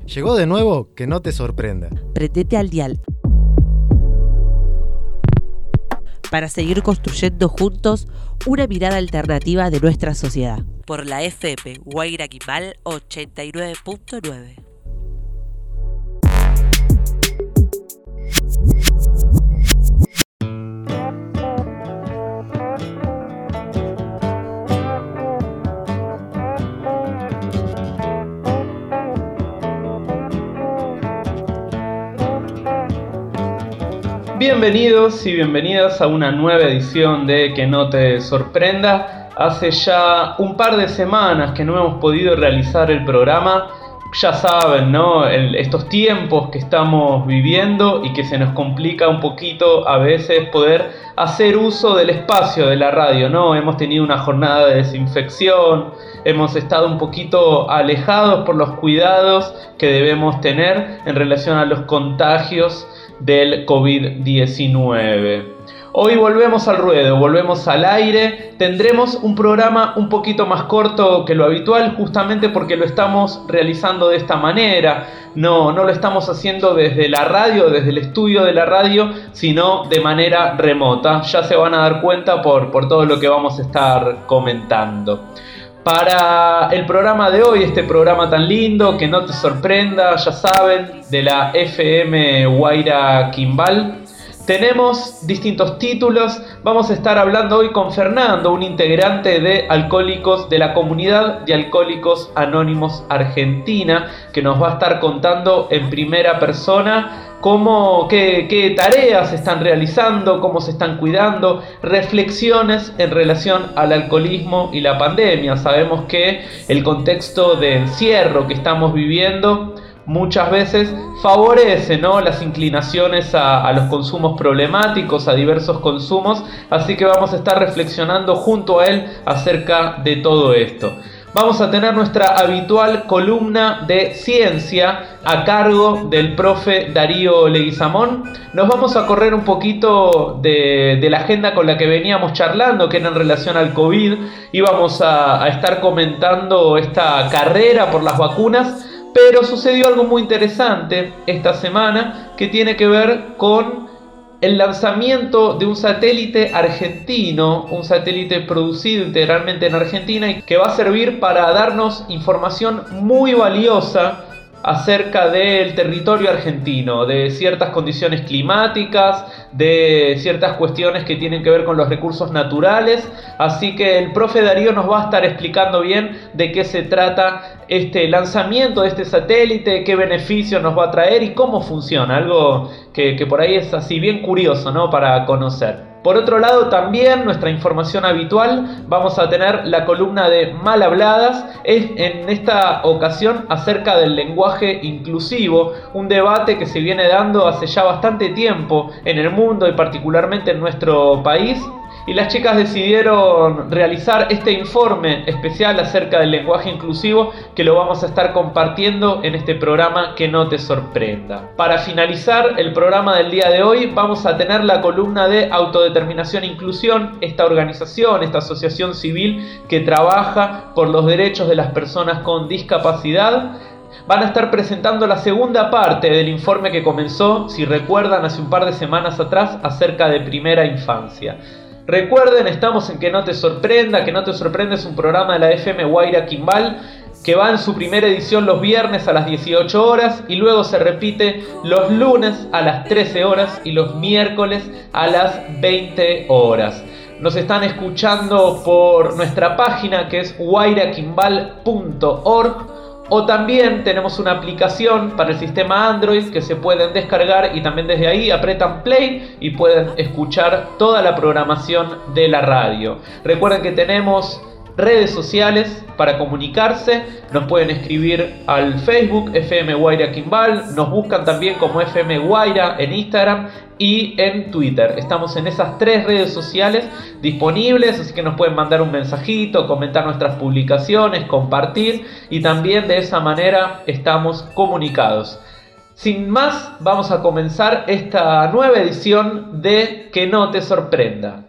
Llegó de nuevo, que no te sorprenda. Prendete al dial. Para seguir construyendo juntos una mirada alternativa de nuestra sociedad. Por la FM Guaira Quimbal 89.9. Bienvenidos y bienvenidas a una nueva edición de Que no te sorprenda. Hace ya un par de semanas que no hemos podido realizar el programa. Ya saben, ¿no? Estos tiempos que estamos viviendo y que se nos complica un poquito a veces poder hacer uso del espacio de la radio, ¿no? Hemos tenido una jornada de desinfección, hemos estado un poquito alejados por los cuidados que debemos tener en relación a los contagios del COVID-19. Hoy volvemos al ruedo, volvemos al aire. Tendremos un programa un poquito más corto que lo habitual, justamente porque lo estamos realizando de esta manera. No lo estamos haciendo desde la radio, desde el estudio de la radio, sino de manera remota. Ya se van a dar cuenta por todo lo que vamos a estar comentando. Para el programa de hoy, este programa tan lindo, que no te sorprenda, ya saben, de la FM Guaira Quimbal, tenemos distintos títulos. Vamos a estar hablando hoy con Fernando, un integrante de Alcohólicos, de la comunidad de Alcohólicos Anónimos Argentina, que nos va a estar contando en primera persona qué tareas están realizando, cómo se están cuidando, reflexiones en relación al alcoholismo y la pandemia. Sabemos que el contexto de encierro que estamos viviendo muchas veces favorece, ¿no?, las inclinaciones a los consumos problemáticos, a diversos consumos, así que vamos a estar reflexionando junto a él acerca de todo esto. Vamos a tener nuestra habitual columna de ciencia a cargo del profe Darío Leguizamón. Nos vamos a correr un poquito de la agenda con la que veníamos charlando, que era en relación al COVID. Íbamos a estar comentando esta carrera por las vacunas, pero sucedió algo muy interesante esta semana que tiene que ver con el lanzamiento de un satélite argentino, un satélite producido integralmente en Argentina y que va a servir para darnos información muy valiosa acerca del territorio argentino, de ciertas condiciones climáticas, de ciertas cuestiones que tienen que ver con los recursos naturales. Así que el profe Darío nos va a estar explicando bien de qué se trata este lanzamiento de este satélite, qué beneficios nos va a traer y cómo funciona, algo que por ahí es así bien curioso, ¿no?, para conocer. Por otro lado, también nuestra información habitual, vamos a tener la columna de Mal Habladas, en esta ocasión acerca del lenguaje inclusivo, un debate que se viene dando hace ya bastante tiempo en el mundo y particularmente en nuestro país. Y las chicas decidieron realizar este informe especial acerca del lenguaje inclusivo que lo vamos a estar compartiendo en este programa Que no te sorprenda. Para finalizar el programa del día de hoy vamos a tener la columna de Autodeterminación e Inclusión, esta organización, esta asociación civil que trabaja por los derechos de las personas con discapacidad. Van a estar presentando la segunda parte del informe que comenzó, si recuerdan, hace un par de semanas atrás acerca de primera infancia. Recuerden, estamos en Que no te sorprenda. Que no te sorprenda es un programa de la FM Guaira Quimbal que va en su primera edición los viernes a las 18 horas y luego se repite los lunes a las 13 horas y los miércoles a las 20 horas. Nos están escuchando por nuestra página que es guairaquimbal.org. O también tenemos una aplicación para el sistema Android que se pueden descargar y también desde ahí apretan play y pueden escuchar toda la programación de la radio. Recuerden que tenemos redes sociales para comunicarse, nos pueden escribir al Facebook FM Guaira Quimbal, nos buscan también como FM Guaira en Instagram y en Twitter. Estamos en esas tres redes sociales disponibles, así que nos pueden mandar un mensajito, comentar nuestras publicaciones, compartir y también de esa manera estamos comunicados. Sin más, vamos a comenzar esta nueva edición de Que no te sorprenda.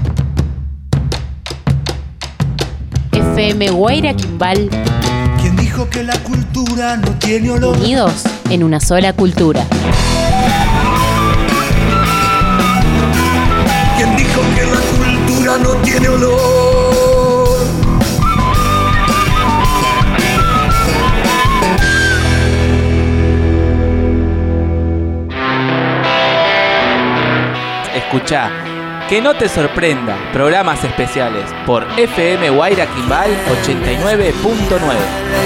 FM Guaira Quimbal. ¿Quién dijo dijo que la cultura no tiene olor? Unidos en una sola cultura. ¿Quién dijo que la cultura no tiene olor? Escuchá, que no te sorprenda, programas especiales por FM Guaira Quimbal 89.9.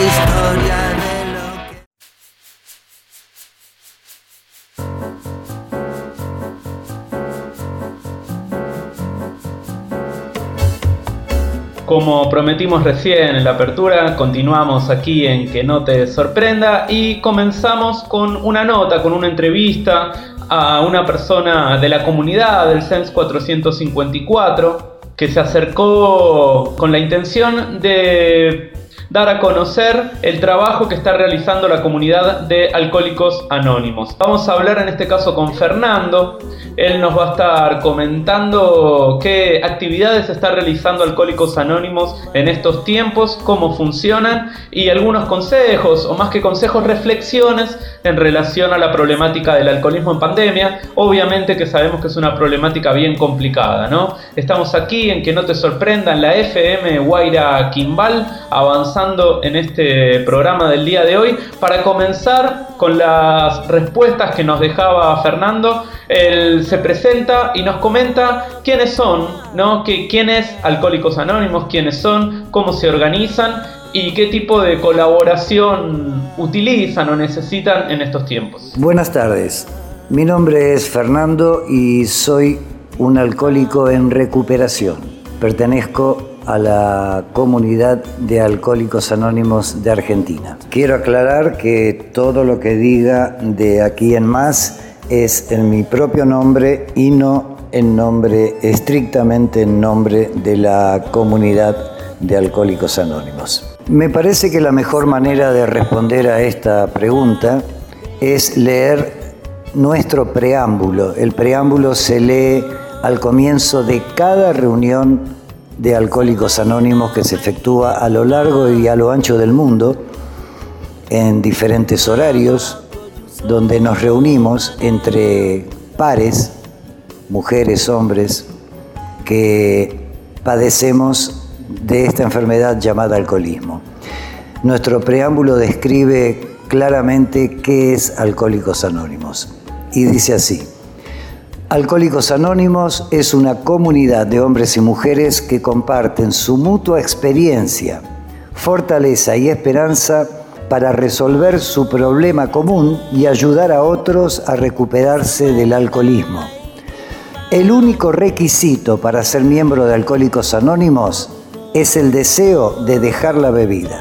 Como prometimos recién en la apertura, continuamos aquí en Que no te sorprenda y comenzamos con una nota, con una entrevista a una persona de la comunidad del CENS 454 que se acercó con la intención de dar a conocer el trabajo que está realizando la comunidad de Alcohólicos Anónimos. Vamos a hablar en este caso con Fernando. Él nos va a estar comentando qué actividades está realizando Alcohólicos Anónimos en estos tiempos, cómo funcionan y algunos consejos, o más que consejos, reflexiones en relación a la problemática del alcoholismo en pandemia. Obviamente que sabemos que es una problemática bien complicada, ¿no? Estamos aquí en Que no te sorprenda, en la FM Guaira Quimbal, avanzando en este programa del día de hoy. Para comenzar con las respuestas que nos dejaba Fernando, él se presenta y nos comenta quiénes son, ¿no? ¿Quién es Alcohólicos Anónimos? ¿Quiénes son? ¿Cómo se organizan? ¿Y qué tipo de colaboración utilizan o necesitan en estos tiempos? Buenas tardes, mi nombre es Fernando y soy un alcohólico en recuperación. Pertenezco a la comunidad de Alcohólicos Anónimos de Argentina. Quiero aclarar que todo lo que diga de aquí en más es en mi propio nombre y no en nombre, estrictamente en nombre de la comunidad de Alcohólicos Anónimos. Me parece que la mejor manera de responder a esta pregunta es leer nuestro preámbulo. El preámbulo se lee al comienzo de cada reunión de Alcohólicos Anónimos que se efectúa a lo largo y a lo ancho del mundo, en diferentes horarios, donde nos reunimos entre pares, mujeres, hombres, que padecemos de esta enfermedad llamada alcoholismo. Nuestro preámbulo describe claramente qué es Alcohólicos Anónimos y dice así: Alcohólicos Anónimos es una comunidad de hombres y mujeres que comparten su mutua experiencia, fortaleza y esperanza para resolver su problema común y ayudar a otros a recuperarse del alcoholismo. El único requisito para ser miembro de Alcohólicos Anónimos es el deseo de dejar la bebida.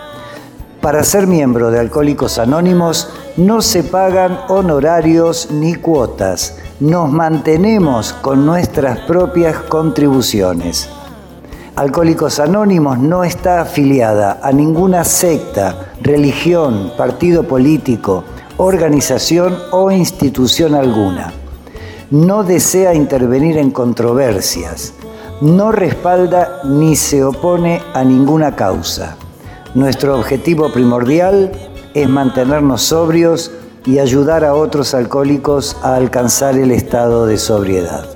Para ser miembro de Alcohólicos Anónimos no se pagan honorarios ni cuotas. Nos mantenemos con nuestras propias contribuciones. Alcohólicos Anónimos no está afiliada a ninguna secta, religión, partido político, organización o institución alguna. No desea intervenir en controversias. No respalda ni se opone a ninguna causa. Nuestro objetivo primordial es mantenernos sobrios y ayudar a otros alcohólicos a alcanzar el estado de sobriedad.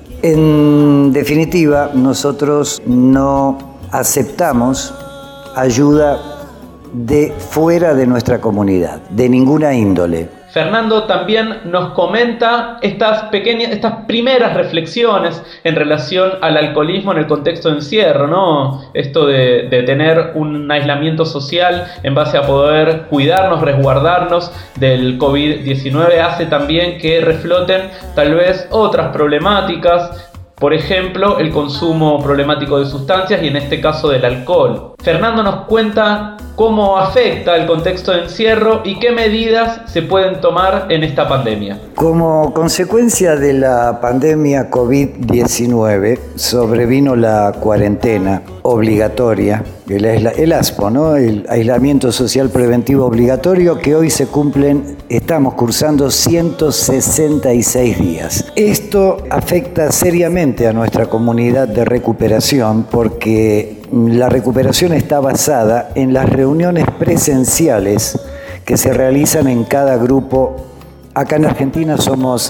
En definitiva, nosotros no aceptamos ayuda de fuera de nuestra comunidad, de ninguna índole. Fernando también nos comenta estas primeras reflexiones en relación al alcoholismo en el contexto de encierro, ¿no? Esto de tener un aislamiento social en base a poder cuidarnos, resguardarnos del COVID-19 hace también que refloten tal vez otras problemáticas, por ejemplo, el consumo problemático de sustancias y en este caso del alcohol. Fernando nos cuenta cómo afecta el contexto de encierro y qué medidas se pueden tomar en esta pandemia. Como consecuencia de la pandemia COVID-19 sobrevino la cuarentena obligatoria, el ASPO, ¿no? El aislamiento social preventivo obligatorio, que hoy estamos cursando 166 días. Esto afecta seriamente a nuestra comunidad de recuperación porque la recuperación está basada en las reuniones presenciales que se realizan en cada grupo. Acá en Argentina somos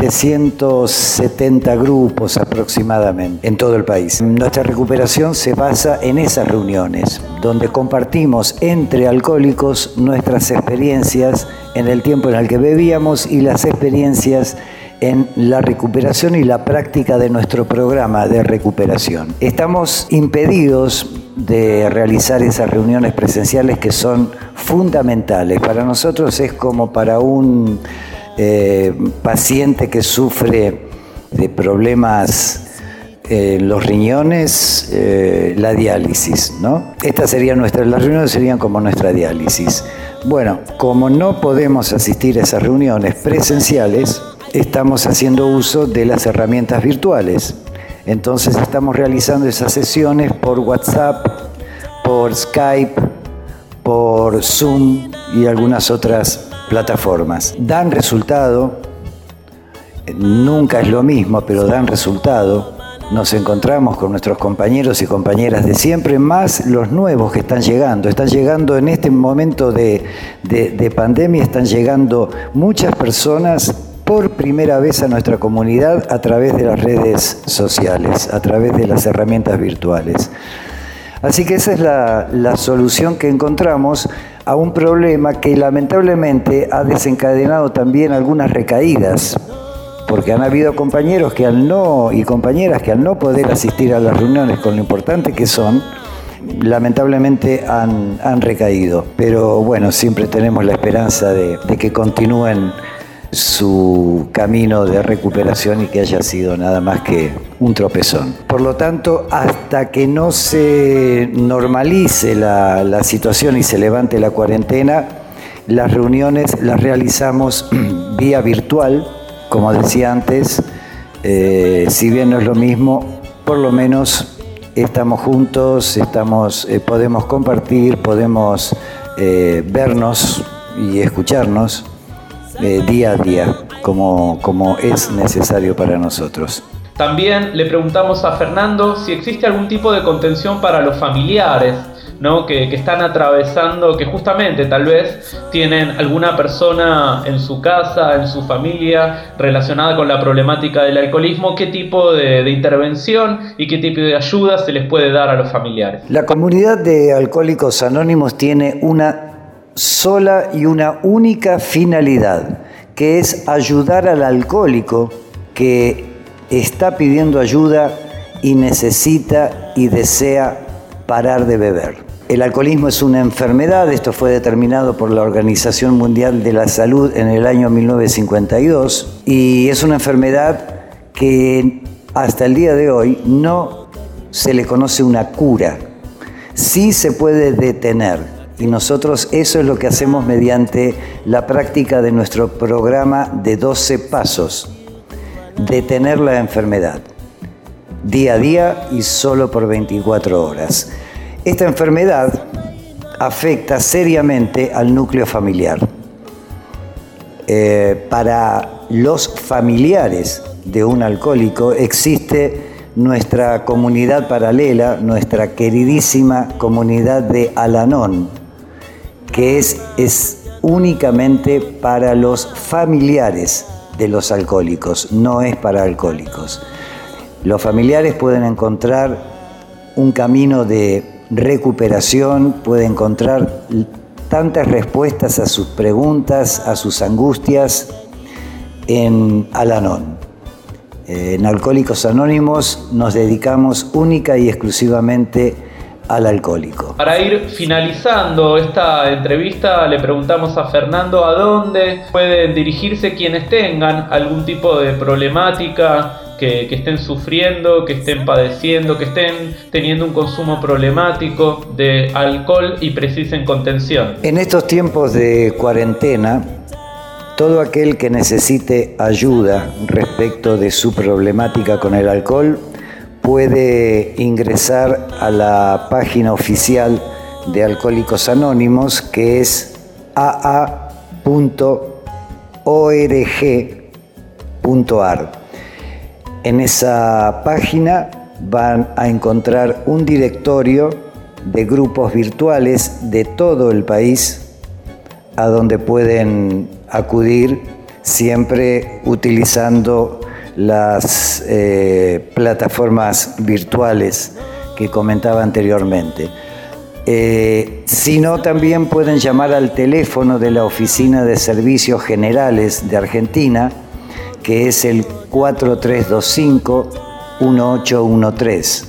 770 grupos aproximadamente en todo el país. Nuestra recuperación se basa en esas reuniones, donde compartimos entre alcohólicos nuestras experiencias en el tiempo en el que bebíamos y las experiencias en la recuperación y la práctica de nuestro programa de recuperación. Estamos impedidos de realizar esas reuniones presenciales que son fundamentales. Para nosotros es como para un paciente que sufre de problemas en los riñones, la diálisis, ¿no? Las reuniones serían como nuestra diálisis. Bueno, como no podemos asistir a esas reuniones presenciales, estamos haciendo uso de las herramientas virtuales. Entonces estamos realizando esas sesiones por WhatsApp, por Skype, por Zoom y algunas otras plataformas. Dan resultado, nunca es lo mismo, pero dan resultado. Nos encontramos con nuestros compañeros y compañeras de siempre, más los nuevos que están llegando. Están llegando en este momento de pandemia, están llegando muchas personas por primera vez a nuestra comunidad a través de las redes sociales, a través de las herramientas virtuales. Así que esa es la solución que encontramos a un problema que lamentablemente ha desencadenado también algunas recaídas, porque han habido compañeros y compañeras que al no poder asistir a las reuniones con lo importante que son, lamentablemente han recaído. Pero bueno, siempre tenemos la esperanza de que continúen su camino de recuperación y que haya sido nada más que un tropezón. Por lo tanto, hasta que no se normalice la situación y se levante la cuarentena, las reuniones las realizamos vía virtual, como decía antes. Si bien no es lo mismo, por lo menos estamos juntos, podemos compartir, podemos vernos y escucharnos día a día, como es necesario para nosotros. También le preguntamos a Fernando si existe algún tipo de contención para los familiares, ¿no? que están atravesando, que justamente tal vez tienen alguna persona en su casa, en su familia, relacionada con la problemática del alcoholismo. ¿Qué tipo de intervención y qué tipo de ayuda se les puede dar a los familiares? La comunidad de Alcohólicos Anónimos tiene una sola y una única finalidad, que es ayudar al alcohólico que está pidiendo ayuda y necesita y desea parar de beber. El alcoholismo es una enfermedad. Esto fue determinado por la Organización Mundial de la Salud en el año 1952 y es una enfermedad que hasta el día de hoy no se le conoce una cura. Sí se puede detener. Y nosotros eso es lo que hacemos mediante la práctica de nuestro programa de 12 pasos. Detener la enfermedad, día a día y solo por 24 horas. Esta enfermedad afecta seriamente al núcleo familiar. Para los familiares de un alcohólico existe nuestra comunidad paralela, nuestra queridísima comunidad de Al-Anon, que es únicamente para los familiares de los alcohólicos, no es para alcohólicos. Los familiares pueden encontrar un camino de recuperación, pueden encontrar tantas respuestas a sus preguntas, a sus angustias en Al-Anon. En Alcohólicos Anónimos nos dedicamos única y exclusivamente al alcohólico. Para ir finalizando esta entrevista, le preguntamos a Fernando a dónde pueden dirigirse quienes tengan algún tipo de problemática, que estén sufriendo, que estén padeciendo, que estén teniendo un consumo problemático de alcohol y precisen contención. En estos tiempos de cuarentena, todo aquel que necesite ayuda respecto de su problemática con el alcohol puede ingresar a la página oficial de Alcohólicos Anónimos, que es aa.org.ar. En esa página van a encontrar un directorio de grupos virtuales de todo el país a donde pueden acudir siempre utilizando las plataformas virtuales que comentaba anteriormente. Si no, también pueden llamar al teléfono de la Oficina de Servicios Generales de Argentina, que es el 4325-1813.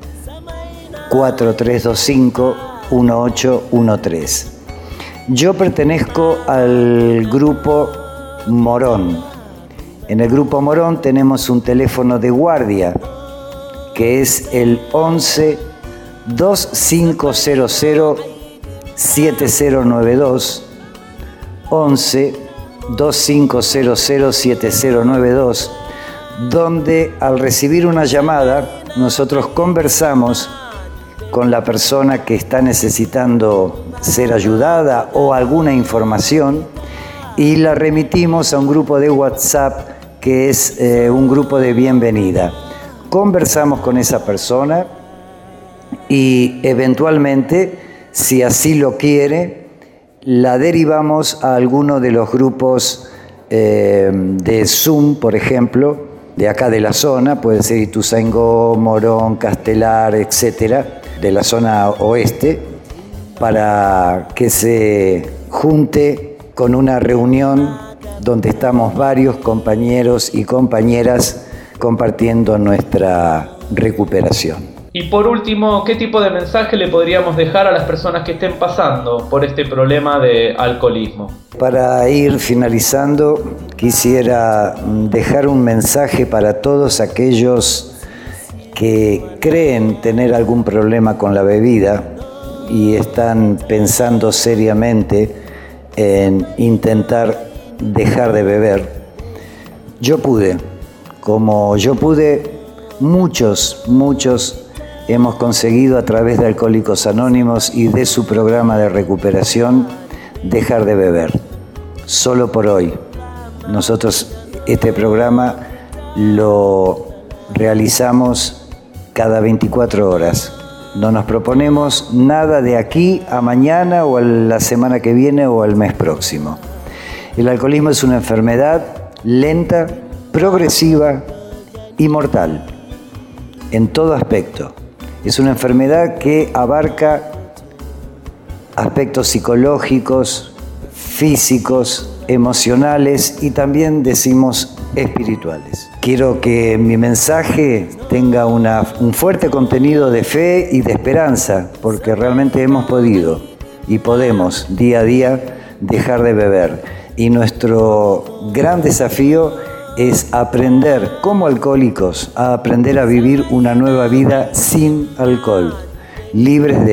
4325-1813. Yo pertenezco al Grupo Morón. En el Grupo Morón tenemos un teléfono de guardia, que es el 11-2500-7092, 11-2500-7092, donde al recibir una llamada nosotros conversamos con la persona que está necesitando ser ayudada o alguna información y la remitimos a un grupo de WhatsApp que es un grupo de bienvenida. Conversamos con esa persona y eventualmente, si así lo quiere, la derivamos a alguno de los grupos de Zoom, por ejemplo, de acá de la zona, puede ser Ituzaingó, Morón, Castelar, etcétera, de la zona oeste, para que se junte con una reunión donde estamos varios compañeros y compañeras compartiendo nuestra recuperación. Y por último, ¿qué tipo de mensaje le podríamos dejar a las personas que estén pasando por este problema de alcoholismo? Para ir finalizando, quisiera dejar un mensaje para todos aquellos que creen tener algún problema con la bebida y están pensando seriamente en intentar dejar de beber. Yo pude, como yo pude, muchos hemos conseguido a través de Alcohólicos Anónimos y de su programa de recuperación dejar de beber. Solo por hoy. Nosotros este programa lo realizamos cada 24 horas. No nos proponemos nada de aquí a mañana o a la semana que viene o al mes próximo. El alcoholismo es una enfermedad lenta, progresiva y mortal en todo aspecto. Es una enfermedad que abarca aspectos psicológicos, físicos, emocionales y también decimos espirituales. Quiero que mi mensaje tenga un fuerte contenido de fe y de esperanza, porque realmente hemos podido y podemos día a día dejar de beber. Y nuestro gran desafío es aprender como alcohólicos a aprender a vivir una nueva vida sin alcohol, libres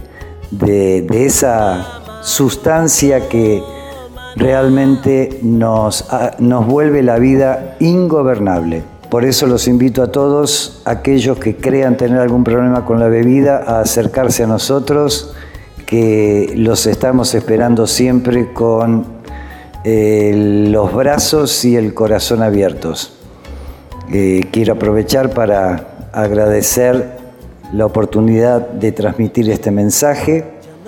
de esa sustancia que realmente nos vuelve la vida ingobernable. Por eso los invito a todos, aquellos que crean tener algún problema con la bebida, a acercarse a nosotros, que los estamos esperando siempre con los brazos y el corazón abiertos. Quiero aprovechar para agradecer la oportunidad de transmitir este mensaje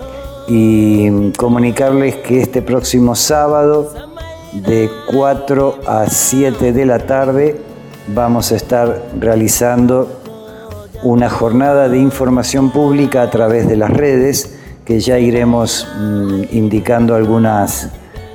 y comunicarles que este próximo sábado de 4 a 7 de la tarde vamos a estar realizando una jornada de información pública a través de las redes, que ya iremos indicando algunas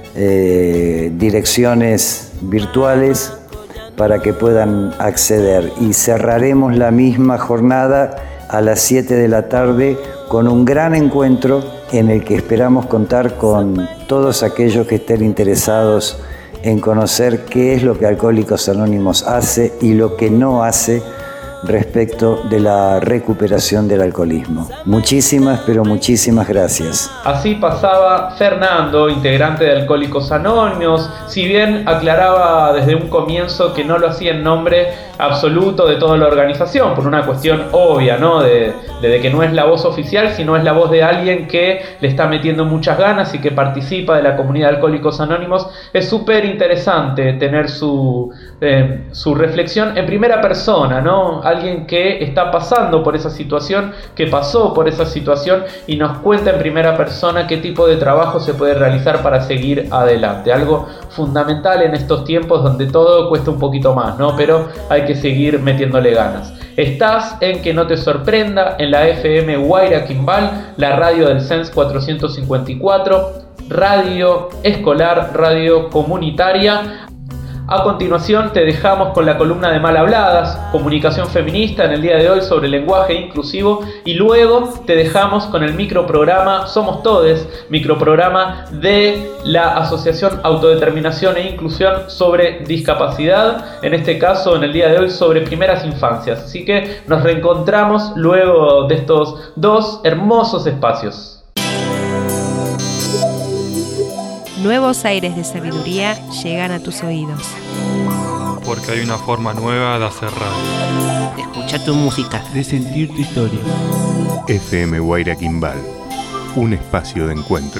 direcciones virtuales para que puedan acceder, y cerraremos la misma jornada a las 7 de la tarde con un gran encuentro en el que esperamos contar con todos aquellos que estén interesados en conocer qué es lo que Alcohólicos Anónimos hace y lo que no hace respecto de la recuperación del alcoholismo. Muchísimas, pero muchísimas gracias. Así pasaba Fernando, integrante de Alcohólicos Anónimos. Si bien aclaraba desde un comienzo que no lo hacía en nombre absoluto de toda la organización, por una cuestión obvia, ¿no? De que no es la voz oficial, sino es la voz de alguien que le está metiendo muchas ganas y que participa de la comunidad de Alcohólicos Anónimos. Es súper interesante tener su reflexión en primera persona, ¿no? Alguien que está pasando por esa situación, que pasó por esa situación y nos cuenta en primera persona qué tipo de trabajo se puede realizar para seguir adelante. Algo fundamental en estos tiempos donde todo cuesta un poquito más, ¿no? Pero hay que seguir metiéndole ganas. Estás en Que No Te Sorprenda, en la FM Guaira Quimbal, la radio del CENS 454, radio escolar, radio comunitaria. A continuación te dejamos con la columna de Mal Habladas, comunicación feminista en el día de hoy sobre lenguaje inclusivo, y luego te dejamos con el microprograma Somos Todes, microprograma de la Asociación Autodeterminación e Inclusión sobre discapacidad, en este caso en el día de hoy sobre primeras infancias. Así que nos reencontramos luego de estos dos hermosos espacios. Nuevos aires de sabiduría llegan a tus oídos. Porque hay una forma nueva de hacer radio. De escuchar tu música. De sentir tu historia. FM Guaira Quimbal, un espacio de encuentro.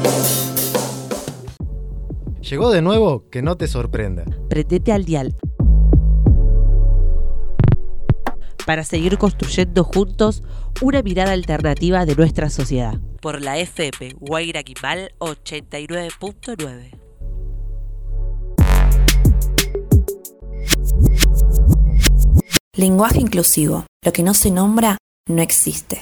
Llegó de nuevo, que no te sorprenda. Prendete al dial. Para seguir construyendo juntos una mirada alternativa de nuestra sociedad. Por la FM Guaira Quimbal 89.9. Lenguaje inclusivo. Lo que no se nombra, no existe.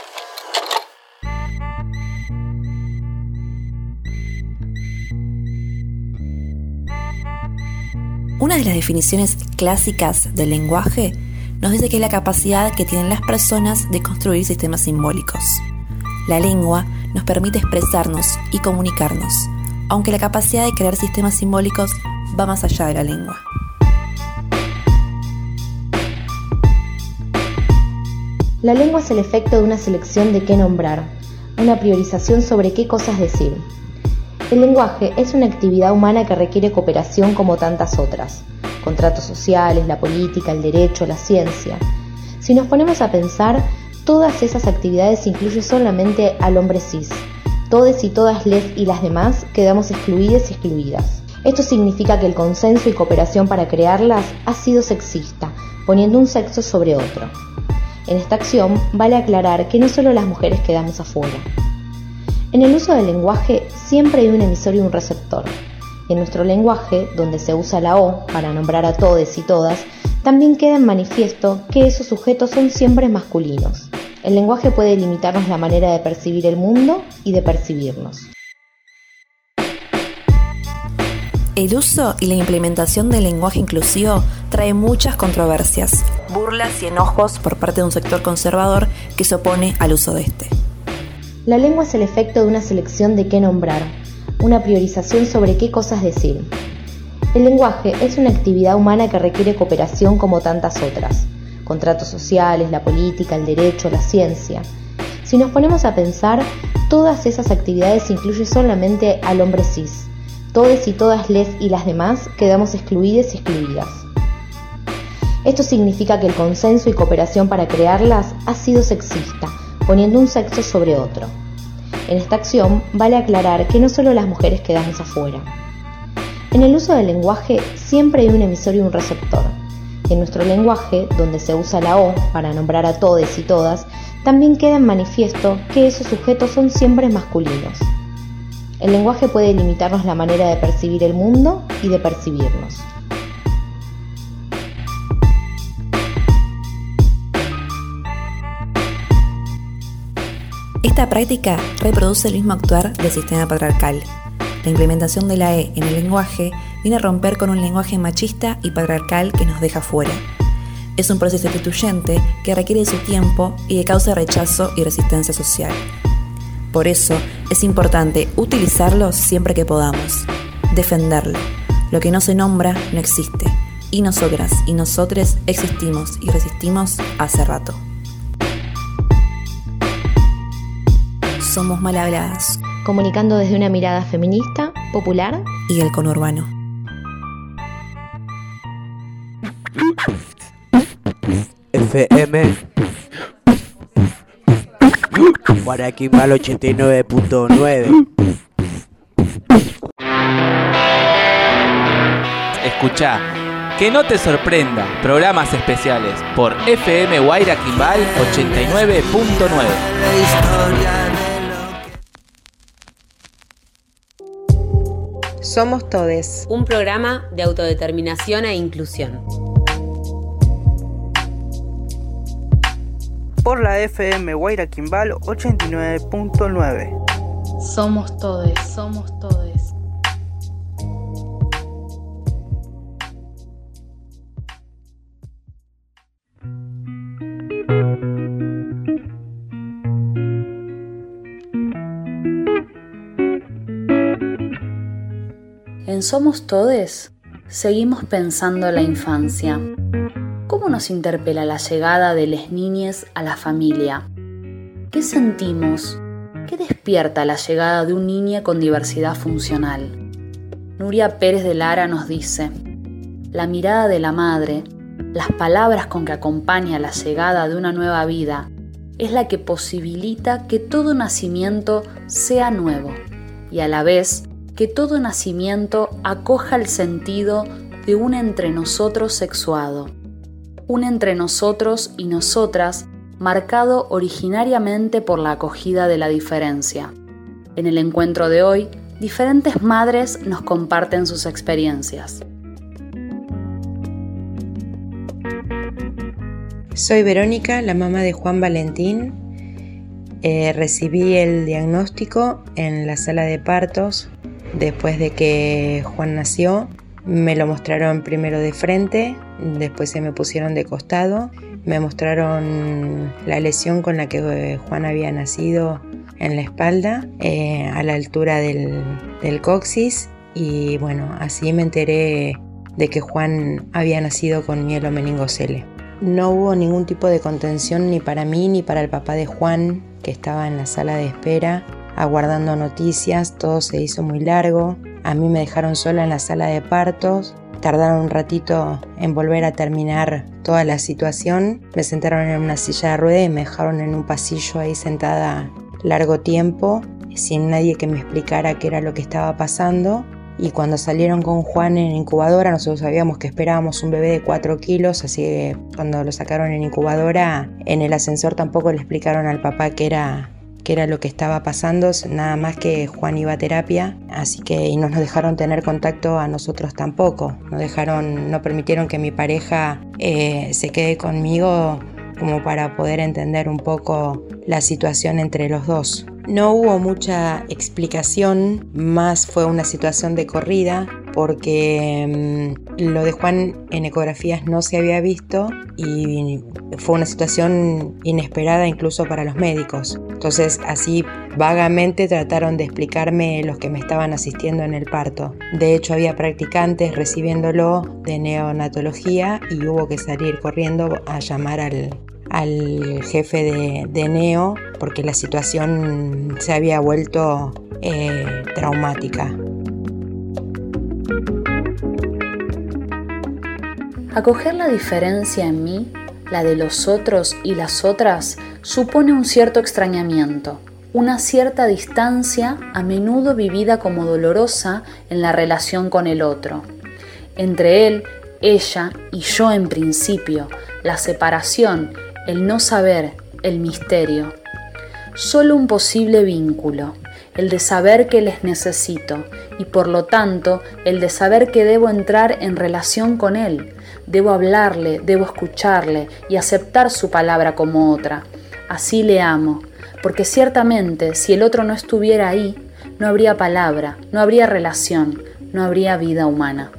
Una de las definiciones clásicas del lenguaje nos dice que es la capacidad que tienen las personas de construir sistemas simbólicos. La lengua nos permite expresarnos y comunicarnos, aunque la capacidad de crear sistemas simbólicos va más allá de la lengua. La lengua es el efecto de una selección de qué nombrar, una priorización sobre qué cosas decir. El lenguaje es una actividad humana que requiere cooperación como tantas otras. Contratos sociales, la política, el derecho, la ciencia. Si nos ponemos a pensar, todas esas actividades incluyen solamente al hombre cis. Todes y todas les y las demás quedamos excluidas y excluidas. Esto significa que el consenso y cooperación para crearlas ha sido sexista, poniendo un sexo sobre otro. En esta acción vale aclarar que no solo las mujeres quedamos afuera. En el uso del lenguaje siempre hay un emisor y un receptor. Y en nuestro lenguaje, donde se usa la O para nombrar a todes y todas, también queda en manifiesto que esos sujetos son siempre masculinos. El lenguaje puede limitarnos la manera de percibir el mundo y de percibirnos. El uso y la implementación del lenguaje inclusivo trae muchas controversias, burlas y enojos por parte de un sector conservador que se opone al uso de este. La lengua es el efecto de una selección de qué nombrar, una priorización sobre qué cosas decir. El lenguaje es una actividad humana que requiere cooperación como tantas otras. Contratos sociales, la política, el derecho, la ciencia. Si nos ponemos a pensar, todas esas actividades incluyen solamente al hombre cis. Todes y todas les y las demás quedamos excluidas y excluidas. Esto significa que el consenso y cooperación para crearlas ha sido sexista, poniendo un sexo sobre otro. En esta acción vale aclarar que no solo las mujeres quedamos afuera. En el uso del lenguaje siempre hay un emisor y un receptor. Y en nuestro lenguaje, donde se usa la O para nombrar a todes y todas, también queda en manifiesto que esos sujetos son siempre masculinos. El lenguaje puede limitarnos la manera de percibir el mundo y de percibirnos. Esta práctica reproduce el mismo actuar del sistema patriarcal. La implementación de la E en el lenguaje viene a romper con un lenguaje machista y patriarcal que nos deja fuera. Es un proceso constituyente que requiere de su tiempo y que causa rechazo y resistencia social. Por eso es importante utilizarlo siempre que podamos, defenderlo. Lo que no se nombra no existe, y nosotras y nosotres existimos y resistimos hace rato. Somos Mal Habladas, comunicando desde una mirada feminista, popular y del conurbano. FM Guaraquimbal 89.9. Escuchá, que no te sorprenda, programas especiales por FM Guaraquimbal 89.9. Somos Todes, un programa de autodeterminación e inclusión. Por la FM Guaraquimbal 89.9. Somos Todes, somos Todes. En Somos Todes seguimos pensando la infancia. ¿Cómo nos interpela la llegada de las niñas a la familia? ¿Qué sentimos? ¿Qué despierta la llegada de un niño con diversidad funcional? Nuria Pérez de Lara nos dice: la mirada de la madre, las palabras con que acompaña la llegada de una nueva vida, es la que posibilita que todo nacimiento sea nuevo y a la vez que todo nacimiento acoja el sentido de un entre nosotros sexuado, un entre nosotros y nosotras marcado originariamente por la acogida de la diferencia. En el encuentro de hoy, diferentes madres nos comparten sus experiencias. Soy Verónica, la mamá de Juan Valentín. Recibí el diagnóstico en la sala de partos. Después de que Juan nació, me lo mostraron primero de frente, después se me pusieron de costado, me mostraron la lesión con la que Juan había nacido en la espalda, a la altura del coxis, y bueno, así me enteré de que Juan había nacido con mielomeningocele. No hubo ningún tipo de contención ni para mí ni para el papá de Juan, que estaba en la sala de espera aguardando noticias. Todo se hizo muy largo. A mí me dejaron sola en la sala de partos. Tardaron un ratito en volver a terminar toda la situación. Me sentaron en una silla de ruedas y me dejaron en un pasillo ahí sentada largo tiempo, sin nadie que me explicara qué era lo que estaba pasando. Y cuando salieron con Juan en incubadora, nosotros sabíamos que esperábamos un bebé de 4 kilos, así que cuando lo sacaron en incubadora, en el ascensor tampoco le explicaron al papá qué era lo que estaba pasando, nada más que Juan iba a terapia, así que y no nos dejaron tener contacto a nosotros tampoco, no permitieron que mi pareja se quede conmigo como para poder entender un poco la situación entre los dos. No hubo mucha explicación, más fue una situación de corrida, porque lo de Juan en ecografías no se había visto y fue una situación inesperada incluso para los médicos. Entonces así vagamente trataron de explicarme los que me estaban asistiendo en el parto. De hecho había practicantes recibiéndolo de neonatología y hubo que salir corriendo a llamar al jefe de neo porque la situación se había vuelto traumática. Acoger la diferencia en mí, la de los otros y las otras, supone un cierto extrañamiento, una cierta distancia a menudo vivida como dolorosa en la relación con el otro. Entre él, ella y yo en principio, la separación, el no saber, el misterio. Solo un posible vínculo, el de saber que les necesito y por lo tanto el de saber que debo entrar en relación con él. Debo hablarle, debo escucharle y aceptar su palabra como otra. Así le amo, porque ciertamente si el otro no estuviera ahí, no habría palabra, no habría relación, no habría vida humana.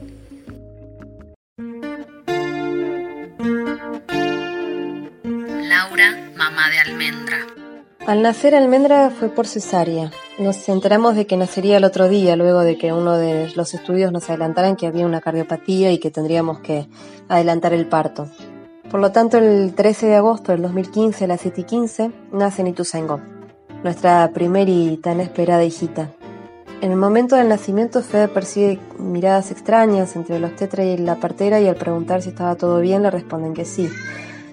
Laura, mamá de Almendra. Al nacer Almendra fue por cesárea. Nos enteramos de que nacería el otro día, luego de que uno de los estudios nos adelantaran que había una cardiopatía y que tendríamos que adelantar el parto. Por lo tanto, el 13 de agosto del 2015 a las 7:15 nace Ituzaingó, nuestra primer y tan esperada hijita. En el momento del nacimiento, Fede percibe miradas extrañas entre los tetra y la partera y al preguntar si estaba todo bien le responden que sí.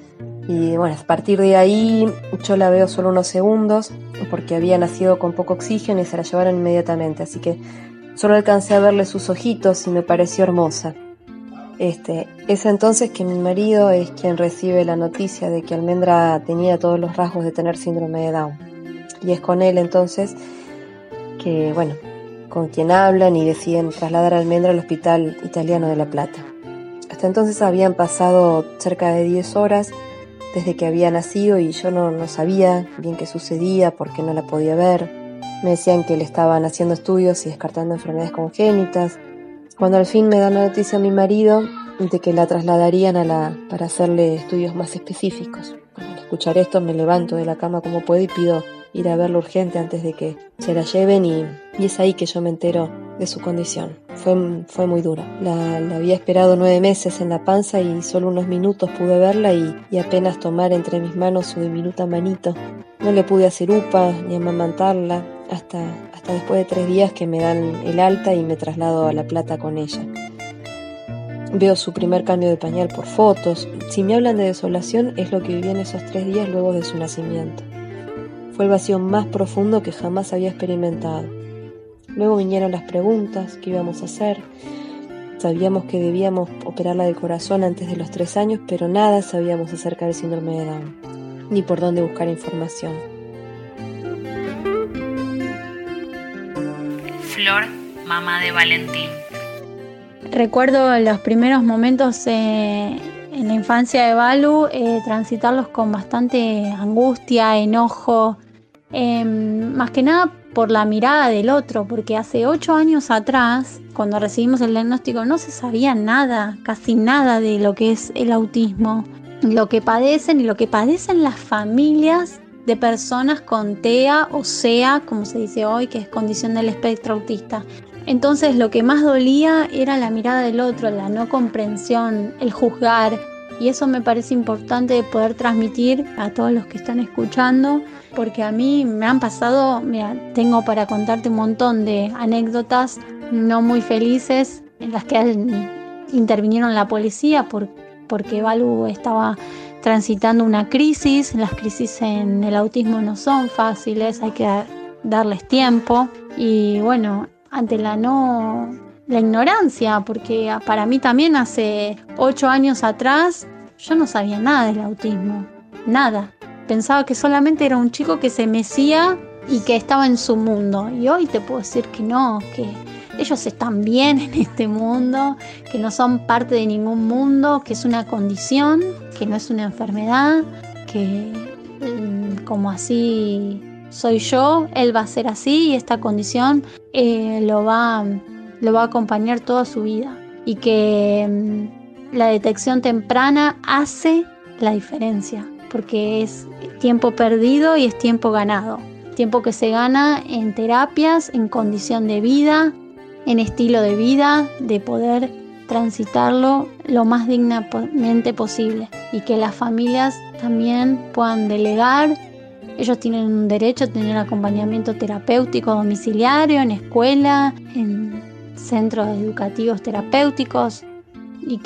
Y bueno, a partir de ahí yo la veo solo unos segundos porque había nacido con poco oxígeno y se la llevaron inmediatamente, así que solo alcancé a verle sus ojitos y me pareció hermosa. Es entonces que mi marido es quien recibe la noticia de que Almendra tenía todos los rasgos de tener síndrome de Down. Y es con él entonces que, bueno, con quien hablan y deciden trasladar a Almendra al Hospital Italiano de La Plata. Hasta entonces habían pasado cerca de 10 horas desde que había nacido y yo no sabía bien qué sucedía, por qué no la podía ver. Me decían que le estaban haciendo estudios y descartando enfermedades congénitas. Cuando al fin me dan la noticia a mi marido de que la trasladarían para hacerle estudios más específicos. Al escuchar esto me levanto de la cama como puedo y pido ir a verlo urgente antes de que se la lleven y es ahí que yo me entero de su condición. Fue muy dura. La había esperado 9 meses en la panza y solo unos minutos pude verla y apenas tomar entre mis manos su diminuta manito. No le pude hacer upa ni amamantarla hasta después de 3 días que me dan el alta y me traslado a La Plata con ella. Veo su primer cambio de pañal por fotos. Si me hablan de desolación, es lo que viví en esos 3 días luego de su nacimiento. Fue el vacío más profundo que jamás había experimentado. Luego vinieron las preguntas, ¿qué íbamos a hacer? Sabíamos que debíamos operarla del corazón antes de los 3 años, pero nada sabíamos acerca del síndrome de Down, ni por dónde buscar información. Flor, mamá de Valentín. Recuerdo los primeros momentos en la infancia de Balu, transitarlos con bastante angustia, enojo, más que nada por la mirada del otro, porque hace 8 años atrás, cuando recibimos el diagnóstico, no se sabía nada, casi nada de lo que es el autismo, lo que padecen y lo que padecen las familias de personas con TEA o SEA, como se dice hoy, que es condición del espectro autista. Entonces lo que más dolía era la mirada del otro, la no comprensión, el juzgar, y eso me parece importante poder transmitir a todos los que están escuchando, porque a mí me han pasado, mira, tengo para contarte un montón de anécdotas no muy felices en las que intervinieron la policía porque Balu estaba transitando una crisis. Las crisis en el autismo no son fáciles, hay que darles tiempo y bueno, ante la ignorancia, porque para mí también hace 8 años atrás yo no sabía nada del autismo, nada. Pensaba que solamente era un chico que se mecía y que estaba en su mundo. Y hoy te puedo decir que no, que ellos están bien en este mundo, que no son parte de ningún mundo, que es una condición, que no es una enfermedad, que como así soy yo, él va a ser así y esta condición lo va a acompañar toda su vida. Y que la detección temprana hace la diferencia, porque es tiempo perdido y es tiempo ganado. Tiempo que se gana en terapias, en condición de vida, en estilo de vida, de poder transitarlo lo más dignamente posible. Y que las familias también puedan delegar. Ellos tienen un derecho a tener acompañamiento terapéutico domiciliario, en escuela, en centros educativos terapéuticos. Y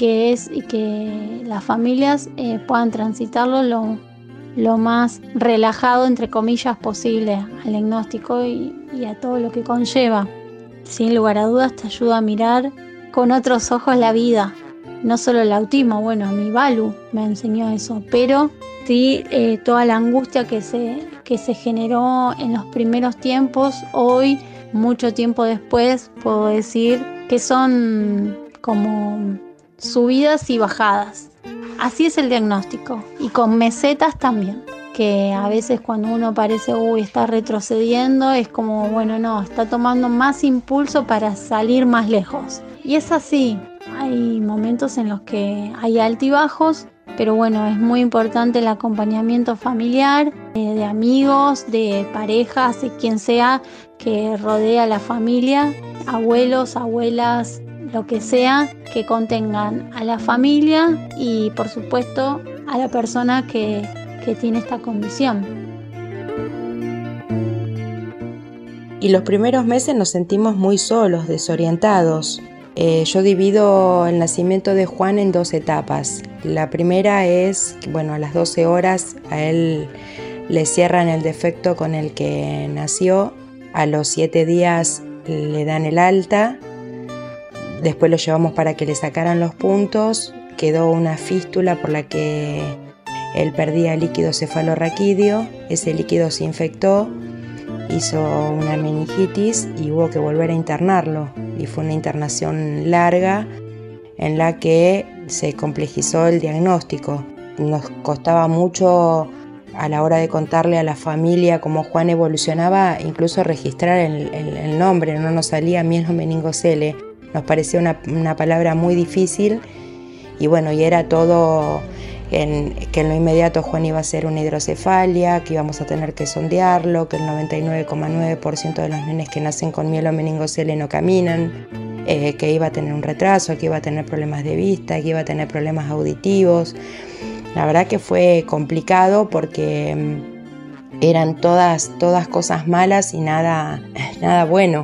que las familias puedan transitarlo lo más relajado, entre comillas, posible al diagnóstico y a todo lo que conlleva. Sin lugar a dudas te ayuda a mirar con otros ojos la vida, no solo el autismo. Bueno, a mi Balu me enseñó eso, pero sí toda la angustia que se generó en los primeros tiempos. Hoy, mucho tiempo después, puedo decir que son como subidas y bajadas. Así es el diagnóstico, y con mesetas también, que a veces cuando uno parece está retrocediendo, es como no, está tomando más impulso para salir más lejos. Y es así, hay momentos en los que hay altibajos, pero bueno, es muy importante el acompañamiento familiar, de amigos, de parejas, de quien sea que rodea a la familia, abuelos, abuelas, lo que sea, que contengan a la familia y por supuesto a la persona que tiene esta condición. Y los primeros meses nos sentimos muy solos, desorientados. Yo divido el nacimiento de Juan en 2 etapas. La primera es, bueno, a las 12 horas a él le cierran el defecto con el que nació. A los 7 días le dan el alta. Después lo llevamos para que le sacaran los puntos. Quedó una fístula por la que él perdía líquido cefalorraquídeo. Ese líquido se infectó, hizo una meningitis y hubo que volver a internarlo. Y fue una internación larga en la que se complejizó el diagnóstico. Nos costaba mucho a la hora de contarle a la familia cómo Juan evolucionaba, incluso registrar el nombre, no nos salía mielomeningocele. Nos parecía una palabra muy difícil y bueno, y era todo que en lo inmediato Juan iba a ser una hidrocefalia, que íbamos a tener que sondearlo, que el 99,9% de los nenes que nacen con mielomeningocele no caminan, que iba a tener un retraso, que iba a tener problemas de vista, que iba a tener problemas auditivos. La verdad que fue complicado porque eran todas cosas malas y nada bueno.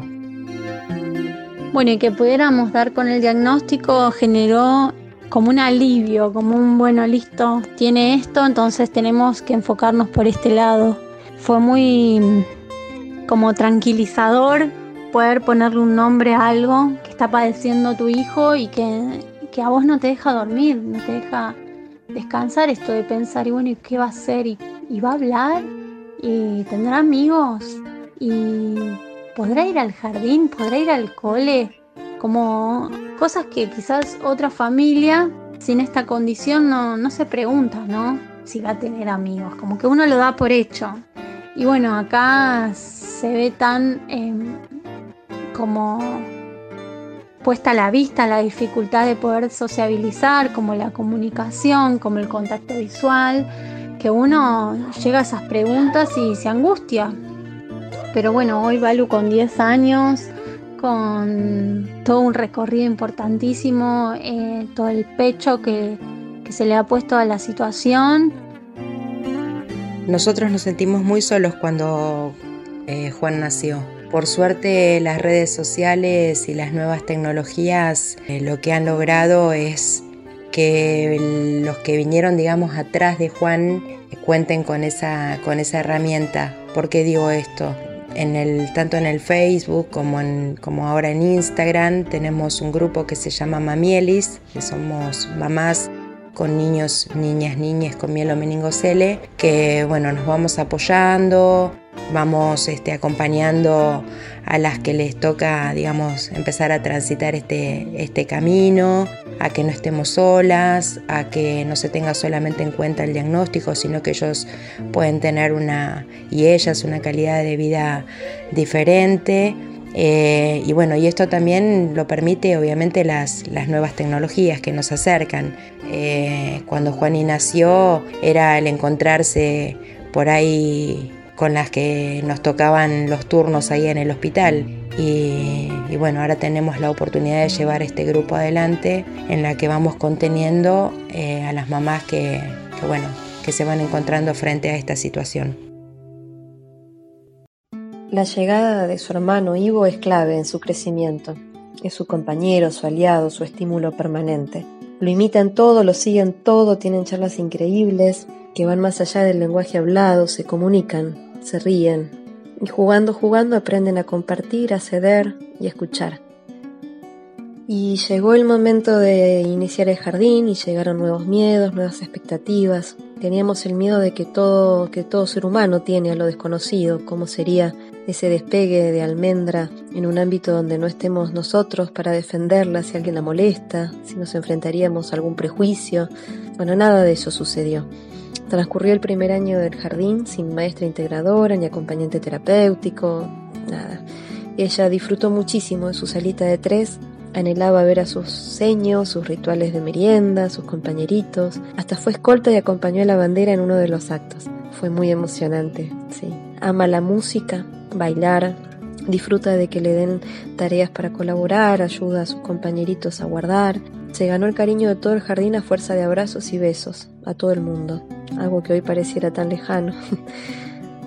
Bueno, y que pudiéramos dar con el diagnóstico generó como un alivio, como un bueno, listo, tiene esto, entonces tenemos que enfocarnos por este lado. Fue muy como tranquilizador poder ponerle un nombre a algo que está padeciendo tu hijo y que a vos no te deja dormir, no te deja descansar, esto de pensar, y bueno, ¿y qué va a hacer? ¿Y va a hablar? ¿Y tendrá amigos? ¿Y podrá ir al jardín? ¿Podrá ir al cole? Como cosas que quizás otra familia sin esta condición no se pregunta, ¿no? Si va a tener amigos, como que uno lo da por hecho. Y bueno, acá se ve tan como puesta a la vista la dificultad de poder sociabilizar, como la comunicación, como el contacto visual, que uno llega a esas preguntas y se angustia. Pero bueno, hoy Balu con 10 años, con todo un recorrido importantísimo, todo el pecho que se le ha puesto a la situación. Nosotros nos sentimos muy solos cuando Juan nació. Por suerte las redes sociales y las nuevas tecnologías lo que han logrado es que los que vinieron, digamos, atrás de Juan cuenten con esa herramienta. ¿Por qué digo esto? Tanto en el Facebook como ahora en Instagram tenemos un grupo que se llama Mamielis, que somos mamás con niños, niñas con mielomeningocele, que bueno, nos vamos apoyando, vamos acompañando a las que les toca, digamos, empezar a transitar este camino, a que no estemos solas, a que no se tenga solamente en cuenta el diagnóstico, sino que ellos pueden tener y ellas una calidad de vida diferente. Y bueno, y esto también lo permite obviamente las nuevas tecnologías que nos acercan. Cuando Juani nació era el encontrarse por ahí con las que nos tocaban los turnos ahí en el hospital. Y bueno, ahora tenemos la oportunidad de llevar este grupo adelante en la que vamos conteniendo a las mamás que se van encontrando frente a esta situación. La llegada de su hermano Ivo es clave en su crecimiento. Es su compañero, su aliado, su estímulo permanente. Lo imitan todo, lo siguen todo, tienen charlas increíbles que van más allá del lenguaje hablado, se comunican, se ríen y jugando aprenden a compartir, a ceder y a escuchar. Y llegó el momento de iniciar el jardín y llegaron nuevos miedos, nuevas expectativas. Teníamos el miedo de que todo ser humano tiene a lo desconocido, cómo sería ese despegue de almendra en un ámbito donde no estemos nosotros para defenderla si alguien la molesta, si nos enfrentaríamos a algún prejuicio. Bueno, nada de eso sucedió. Transcurrió el primer año del jardín sin maestra integradora ni acompañante terapéutico, nada. Ella disfrutó muchísimo de su salita de 3, anhelaba ver a sus seños, sus rituales de merienda, sus compañeritos. Hasta fue escolta y acompañó a la bandera en uno de los actos. Fue muy emocionante, sí. Ama la música, bailar, disfruta de que le den tareas para colaborar, ayuda a sus compañeritos a guardar. Se ganó el cariño de todo el jardín a fuerza de abrazos y besos, a todo el mundo. Algo que hoy pareciera tan lejano.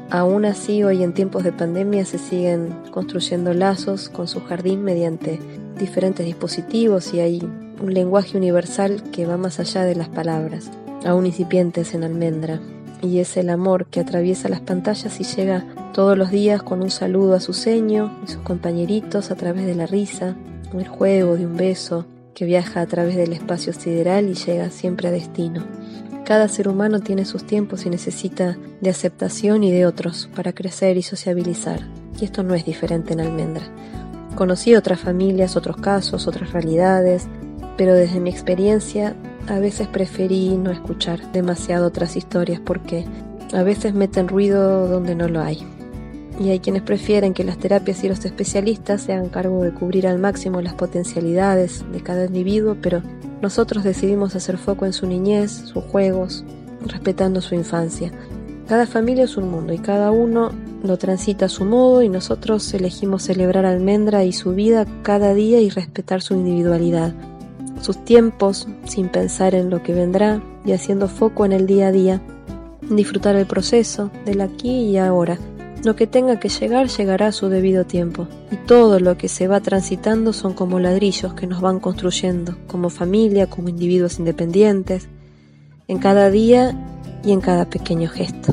Aún así, hoy en tiempos de pandemia se siguen construyendo lazos con su jardín mediante diferentes dispositivos y hay un lenguaje universal que va más allá de las palabras, aún incipientes en Almendra. Y es el amor que atraviesa las pantallas y llega todos los días con un saludo a su seño y sus compañeritos a través de la risa, el juego de un beso que viaja a través del espacio sideral y llega siempre a destino. Cada ser humano tiene sus tiempos y necesita de aceptación y de otros para crecer y sociabilizar. Y esto no es diferente en Almendra. Conocí otras familias, otros casos, otras realidades, pero desde mi experiencia a veces preferí no escuchar demasiado otras historias porque a veces meten ruido donde no lo hay. Y hay quienes prefieren que las terapias y los especialistas se hagan cargo de cubrir al máximo las potencialidades de cada individuo, pero nosotros decidimos hacer foco en su niñez, sus juegos, respetando su infancia. Cada familia es un mundo y cada uno lo transita a su modo y nosotros elegimos celebrar a Almendra y su vida cada día y respetar su individualidad, sus tiempos sin pensar en lo que vendrá y haciendo foco en el día a día, disfrutar el proceso del aquí y ahora. Lo que tenga que llegar, llegará a su debido tiempo. Y todo lo que se va transitando son como ladrillos que nos van construyendo, como familia, como individuos independientes, en cada día y en cada pequeño gesto.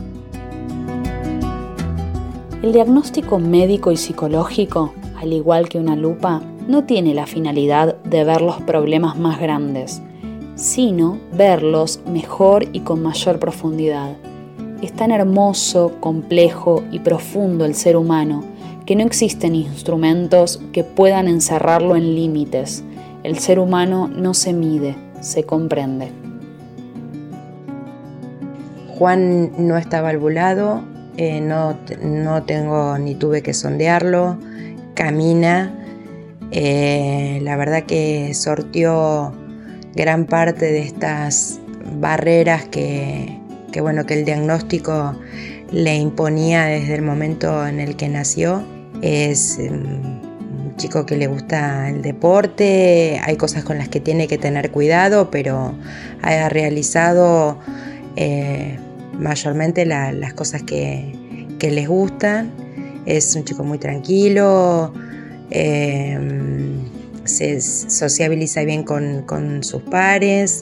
El diagnóstico médico y psicológico, al igual que una lupa, no tiene la finalidad de ver los problemas más grandes, sino verlos mejor y con mayor profundidad. Es tan hermoso, complejo y profundo el ser humano que no existen instrumentos que puedan encerrarlo en límites. El ser humano no se mide, se comprende. Juan no está valvulado, no tengo ni tuve que sondearlo, camina. La verdad que sortió gran parte de estas barreras que el diagnóstico le imponía desde el momento en el que nació. Es un chico que le gusta el deporte, hay cosas con las que tiene que tener cuidado, pero ha realizado mayormente las cosas que les gustan. Es un chico muy tranquilo, se sociabiliza bien con sus pares,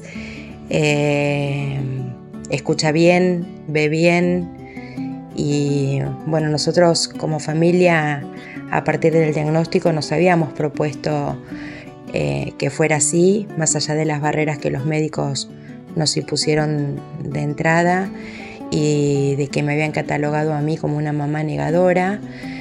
escucha bien, ve bien y bueno, nosotros como familia a partir del diagnóstico nos habíamos propuesto que fuera así, más allá de las barreras que los médicos nos impusieron de entrada y de que me habían catalogado a mí como una mamá negadora.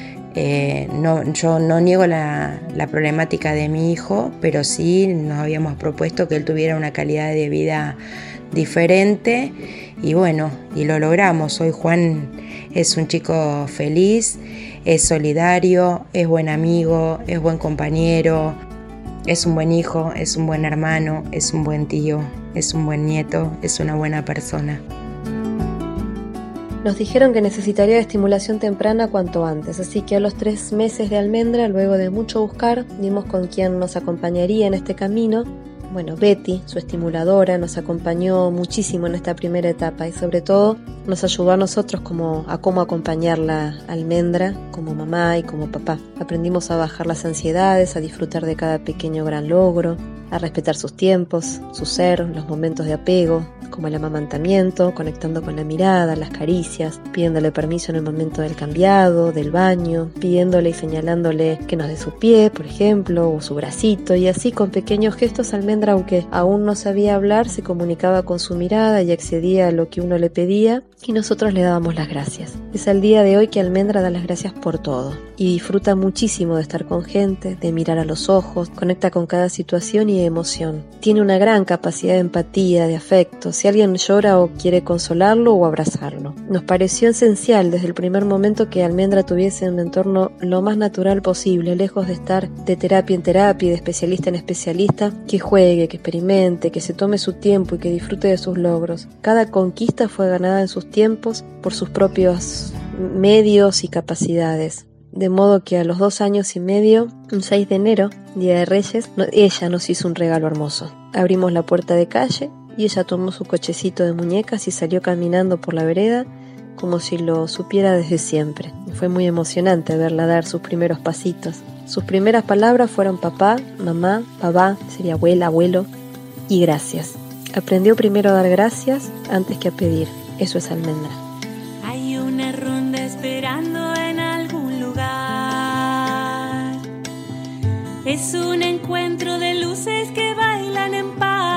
Yo no niego la problemática de mi hijo, pero sí nos habíamos propuesto que él tuviera una calidad de vida diferente y bueno, y lo logramos. Hoy Juan es un chico feliz, es solidario, es buen amigo, es buen compañero, es un buen hijo, es un buen hermano, es un buen tío, es un buen nieto, es una buena persona. Nos dijeron que necesitaría estimulación temprana cuanto antes, así que a los 3 meses de Almendra, luego de mucho buscar, dimos con quien nos acompañaría en este camino. Bueno, Betty, su estimuladora, nos acompañó muchísimo en esta primera etapa y sobre todo nos ayudó a nosotros a cómo acompañarla a Almendra como mamá y como papá. Aprendimos a bajar las ansiedades, a disfrutar de cada pequeño gran logro, a respetar sus tiempos, su ser, los momentos de apego, como el amamantamiento, conectando con la mirada, las caricias, pidiéndole permiso en el momento del cambiado, del baño, pidiéndole y señalándole que nos dé su pie, por ejemplo, o su bracito, y así con pequeños gestos Almendra, aunque aún no sabía hablar, se comunicaba con su mirada y accedía a lo que uno le pedía y nosotros le dábamos las gracias. Es al día de hoy que Almendra da las gracias por todo y disfruta muchísimo de estar con gente, de mirar a los ojos, conecta con cada situación y emoción. Tiene una gran capacidad de empatía, de afecto, si alguien llora o quiere consolarlo o abrazarlo. Nos pareció esencial desde el primer momento que Almendra tuviese un entorno lo más natural posible, lejos de estar de terapia en terapia y de especialista en especialista, que juegue, que experimente, que se tome su tiempo y que disfrute de sus logros. Cada conquista fue ganada en sus tiempos por sus propios medios y capacidades. De modo que a los 2 años y medio, un 6 de enero, Día de Reyes, ella nos hizo un regalo hermoso. Abrimos la puerta de calle y ella tomó su cochecito de muñecas y salió caminando por la vereda como si lo supiera desde siempre. Fue muy emocionante verla dar sus primeros pasitos. Sus primeras palabras fueron papá, mamá, papá, sería abuela, abuelo y gracias. Aprendió primero a dar gracias antes que a pedir. Eso es almendra. Hay una ronda esperando en algún lugar. Es un encuentro de luces que bailan en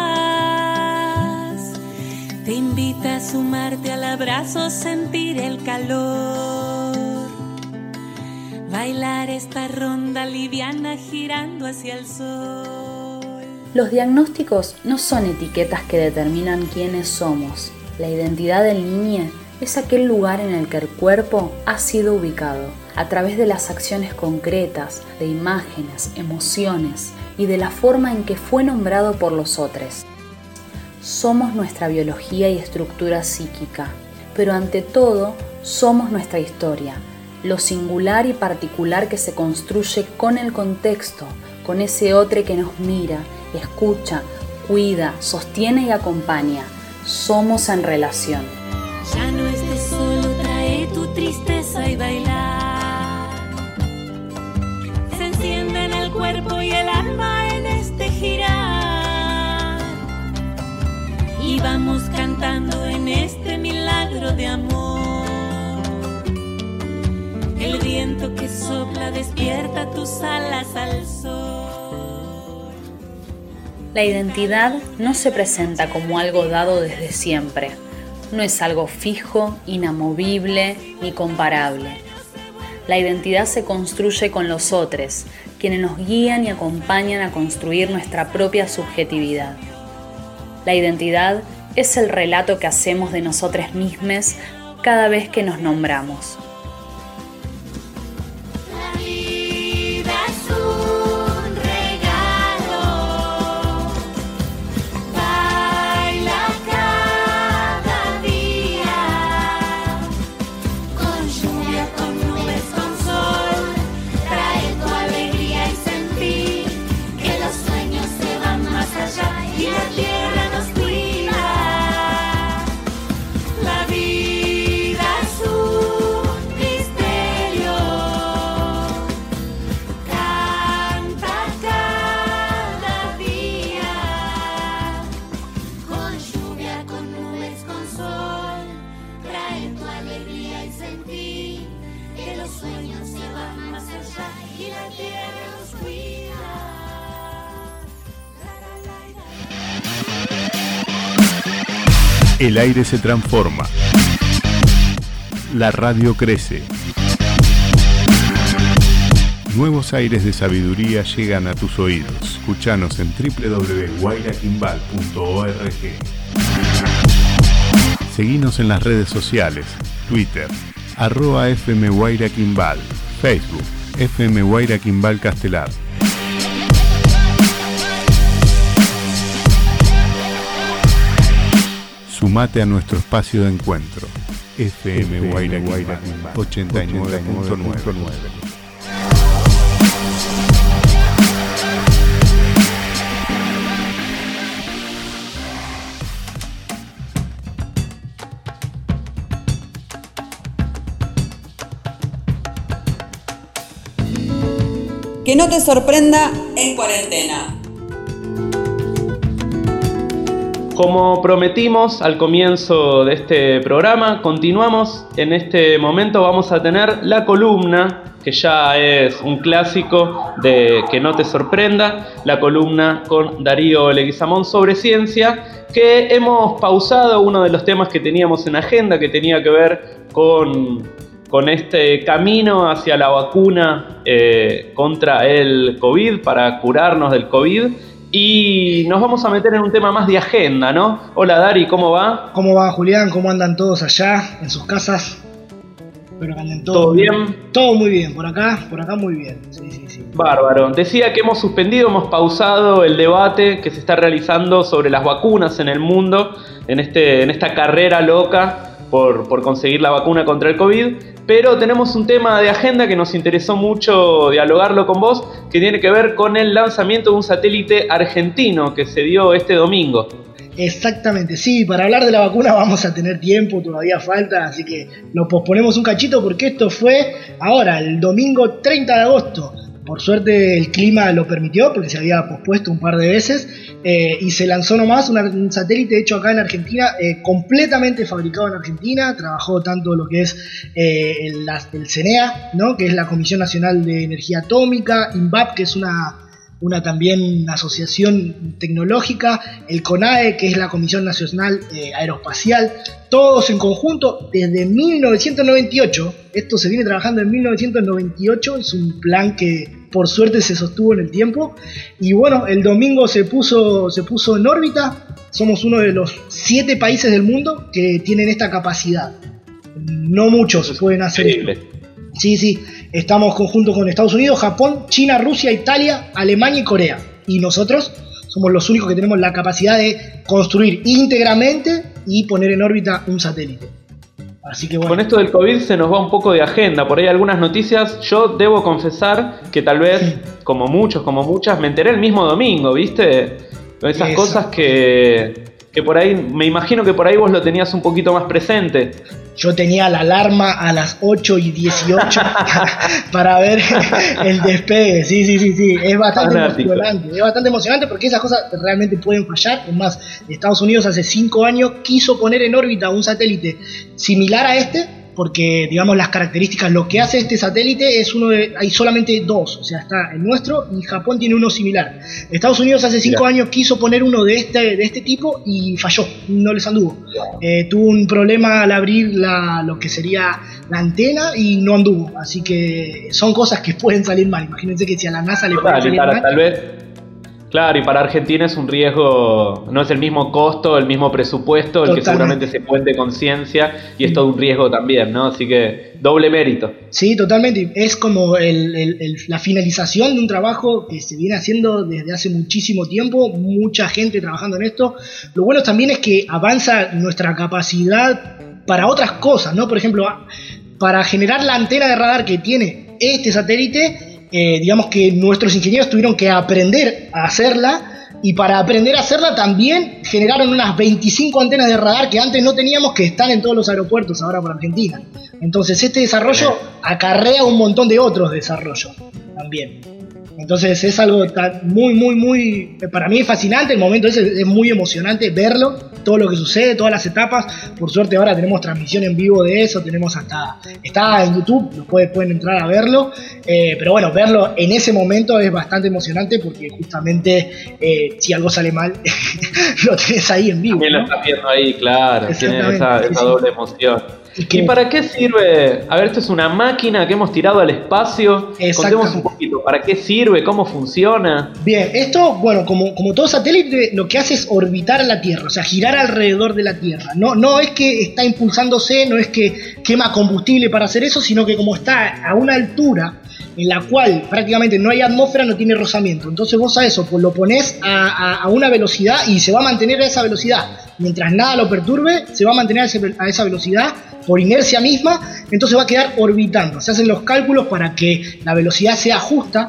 paz. Te invita a sumarte al abrazo, sentir el calor. Bailar esta ronda liviana girando hacia el sol. Los diagnósticos no son etiquetas que determinan quiénes somos. La identidad del niño es aquel lugar en el que el cuerpo ha sido ubicado, a través de las acciones concretas, de imágenes, emociones y de la forma en que fue nombrado por los otros. Somos nuestra biología y estructura psíquica, pero ante todo somos nuestra historia, lo singular y particular que se construye con el contexto, con ese otro que nos mira, escucha, cuida, sostiene y acompaña. Somos en relación. Ya no estés solo, trae tu tristeza y bailar. Se enciende en el cuerpo y el alma en este girar. Y vamos cantando en este milagro de amor. El viento que sopla despierta tus alas al sol. La identidad no se presenta como algo dado desde siempre. No es algo fijo, inamovible ni comparable. La identidad se construye con los otros, quienes nos guían y acompañan a construir nuestra propia subjetividad. La identidad es el relato que hacemos de nosotros mismos cada vez que nos nombramos. El aire se transforma. La radio crece. Nuevos aires de sabiduría llegan a tus oídos. Escuchanos en www.guairaquimbal.org. Seguinos en las redes sociales, Twitter, @FMGuairaquimbal, Facebook, FM Guairaquimbal Castelar. Sumate a nuestro espacio de encuentro. FM Guairaquimbal 89.9. Que no te sorprenda en cuarentena. Como prometimos al comienzo de este programa, continuamos. En este momento vamos a tener la columna, que ya es un clásico de Que no te sorprenda, la columna con Darío Leguizamón sobre ciencia, que hemos pausado uno de los temas que teníamos en agenda, que tenía que ver con este camino hacia la vacuna contra el COVID, para curarnos del COVID. Y nos vamos a meter en un tema más de agenda, ¿no? Hola Dari, ¿cómo va? ¿Cómo va Julián? ¿Cómo andan todos allá en sus casas? Espero que anden todos. ¿Todo bien? Todo muy bien, por acá muy bien. Sí. Bárbaro. Decía que hemos pausado el debate que se está realizando sobre las vacunas en el mundo, en esta carrera loca por conseguir la vacuna contra el COVID. Pero tenemos un tema de agenda que nos interesó mucho dialogarlo con vos, que tiene que ver con el lanzamiento de un satélite argentino que se dio este domingo. Exactamente, sí, para hablar de la vacuna vamos a tener tiempo, todavía falta, así que lo posponemos un cachito porque esto fue ahora, el domingo 30 de agosto. Por suerte el clima lo permitió porque se había pospuesto un par de veces y se lanzó nomás un satélite hecho acá en Argentina, completamente fabricado en Argentina. Trabajó tanto lo que es el CENEA, ¿no? Que es la Comisión Nacional de Energía Atómica, INVAP, que es una también asociación tecnológica, el CONAE, que es la Comisión Nacional Aeroespacial, todos en conjunto desde 1998. Esto se viene trabajando en 1998, es un plan que por suerte se sostuvo en el tiempo. Y bueno, el domingo se puso en órbita. Somos uno de los 7 países del mundo que tienen esta capacidad. No muchos pueden hacer esto. Sí, estamos conjunto con Estados Unidos, Japón, China, Rusia, Italia, Alemania y Corea. Y nosotros somos los únicos que tenemos la capacidad de construir íntegramente y poner en órbita un satélite. Así que bueno. Con esto del COVID se nos va un poco de agenda, por ahí algunas noticias. Yo debo confesar que tal vez, como muchos, como muchas, me enteré el mismo domingo, ¿viste? Esas cosas que por ahí, me imagino que por ahí vos lo tenías un poquito más presente. Yo tenía la alarma a las 8:18 para ver el despegue. Sí. Es bastante emocionante. Es bastante emocionante porque esas cosas realmente pueden fallar. Es más, Estados Unidos hace 5 años quiso poner en órbita un satélite similar a este, porque digamos las características, lo que hace este satélite es hay solamente 2, o sea, está el nuestro y Japón tiene uno similar. Estados Unidos hace 5 años quiso poner uno de este tipo y falló, no les anduvo. Tuvo un problema al abrir lo que sería la antena y no anduvo, así que son cosas que pueden salir mal. Imagínense que si a la NASA le puede salir mal. Tal vez. Claro, y para Argentina es un riesgo, no es el mismo costo, el mismo presupuesto, el que seguramente se puede de conciencia, y es todo un riesgo también, ¿no? Así que doble mérito. Sí, totalmente. Es como la finalización de un trabajo que se viene haciendo desde hace muchísimo tiempo, mucha gente trabajando en esto. Lo bueno también es que avanza nuestra capacidad para otras cosas, ¿no? Por ejemplo, para generar la antena de radar que tiene este satélite, digamos que nuestros ingenieros tuvieron que aprender a hacerla, y para aprender a hacerla también generaron unas 25 antenas de radar que antes no teníamos, que están en todos los aeropuertos ahora por Argentina. Entonces este desarrollo acarrea un montón de otros desarrollos también. Entonces es algo muy, para mí es fascinante. El momento ese es muy emocionante verlo, todo lo que sucede, todas las etapas. Por suerte ahora tenemos transmisión en vivo de eso, está en YouTube, pueden entrar a verlo. Pero bueno, verlo en ese momento es bastante emocionante porque justamente si algo sale mal, lo tenés ahí en vivo. También lo estás viendo ahí, claro, tiene esa doble emoción. ¿Y para qué sirve? A ver, esto es una máquina que hemos tirado al espacio. Contemos un poquito, ¿para qué sirve? ¿Cómo funciona? Bien, esto, bueno, como todo satélite, lo que hace es orbitar la Tierra, o sea, girar alrededor de la Tierra. No es que está impulsándose, no es que quema combustible para hacer eso, sino que como está a una altura en la cual prácticamente no hay atmósfera, no tiene rozamiento. Entonces vos a eso pues lo ponés a una velocidad y se va a mantener a esa velocidad. Mientras nada lo perturbe, se va a mantener a esa velocidad por inercia misma, entonces va a quedar orbitando. Se hacen los cálculos para que la velocidad sea justa,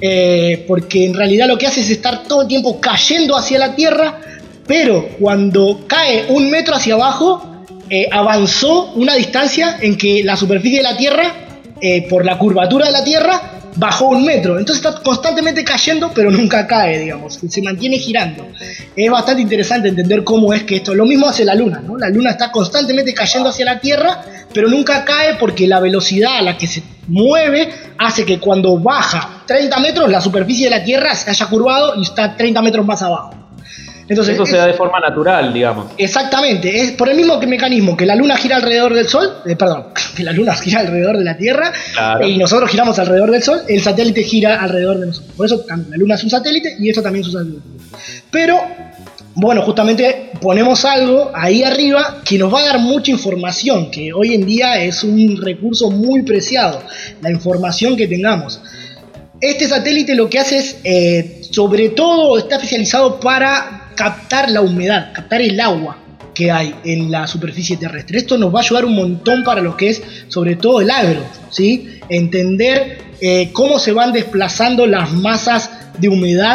porque en realidad lo que hace es estar todo el tiempo cayendo hacia la Tierra, pero cuando cae 1 metro hacia abajo, avanzó una distancia en que la superficie de la Tierra, por la curvatura de la Tierra, bajó 1 metro. Entonces está constantemente cayendo, pero nunca cae, digamos, se mantiene girando. Es bastante interesante entender cómo es que esto, lo mismo hace la Luna, ¿no? La Luna está constantemente cayendo hacia la Tierra, pero nunca cae porque la velocidad a la que se mueve hace que cuando baja 30 metros la superficie de la Tierra se haya curvado y está 30 metros más abajo. Entonces, eso se da de forma natural, digamos. Exactamente, es por el mismo mecanismo que la Luna gira alrededor del Sol, que la Luna gira alrededor de la Tierra, claro, y nosotros giramos alrededor del Sol, el satélite gira alrededor de nosotros. Por eso la Luna es un satélite y esto también es un satélite. Pero, bueno, justamente ponemos algo ahí arriba que nos va a dar mucha información, que hoy en día es un recurso muy preciado, la información que tengamos. Este satélite lo que hace es, sobre todo, está especializado para captar la humedad, captar el agua que hay en la superficie terrestre. Esto nos va a ayudar un montón para lo que es, sobre todo, el agro, ¿sí? Entender cómo se van desplazando las masas de humedad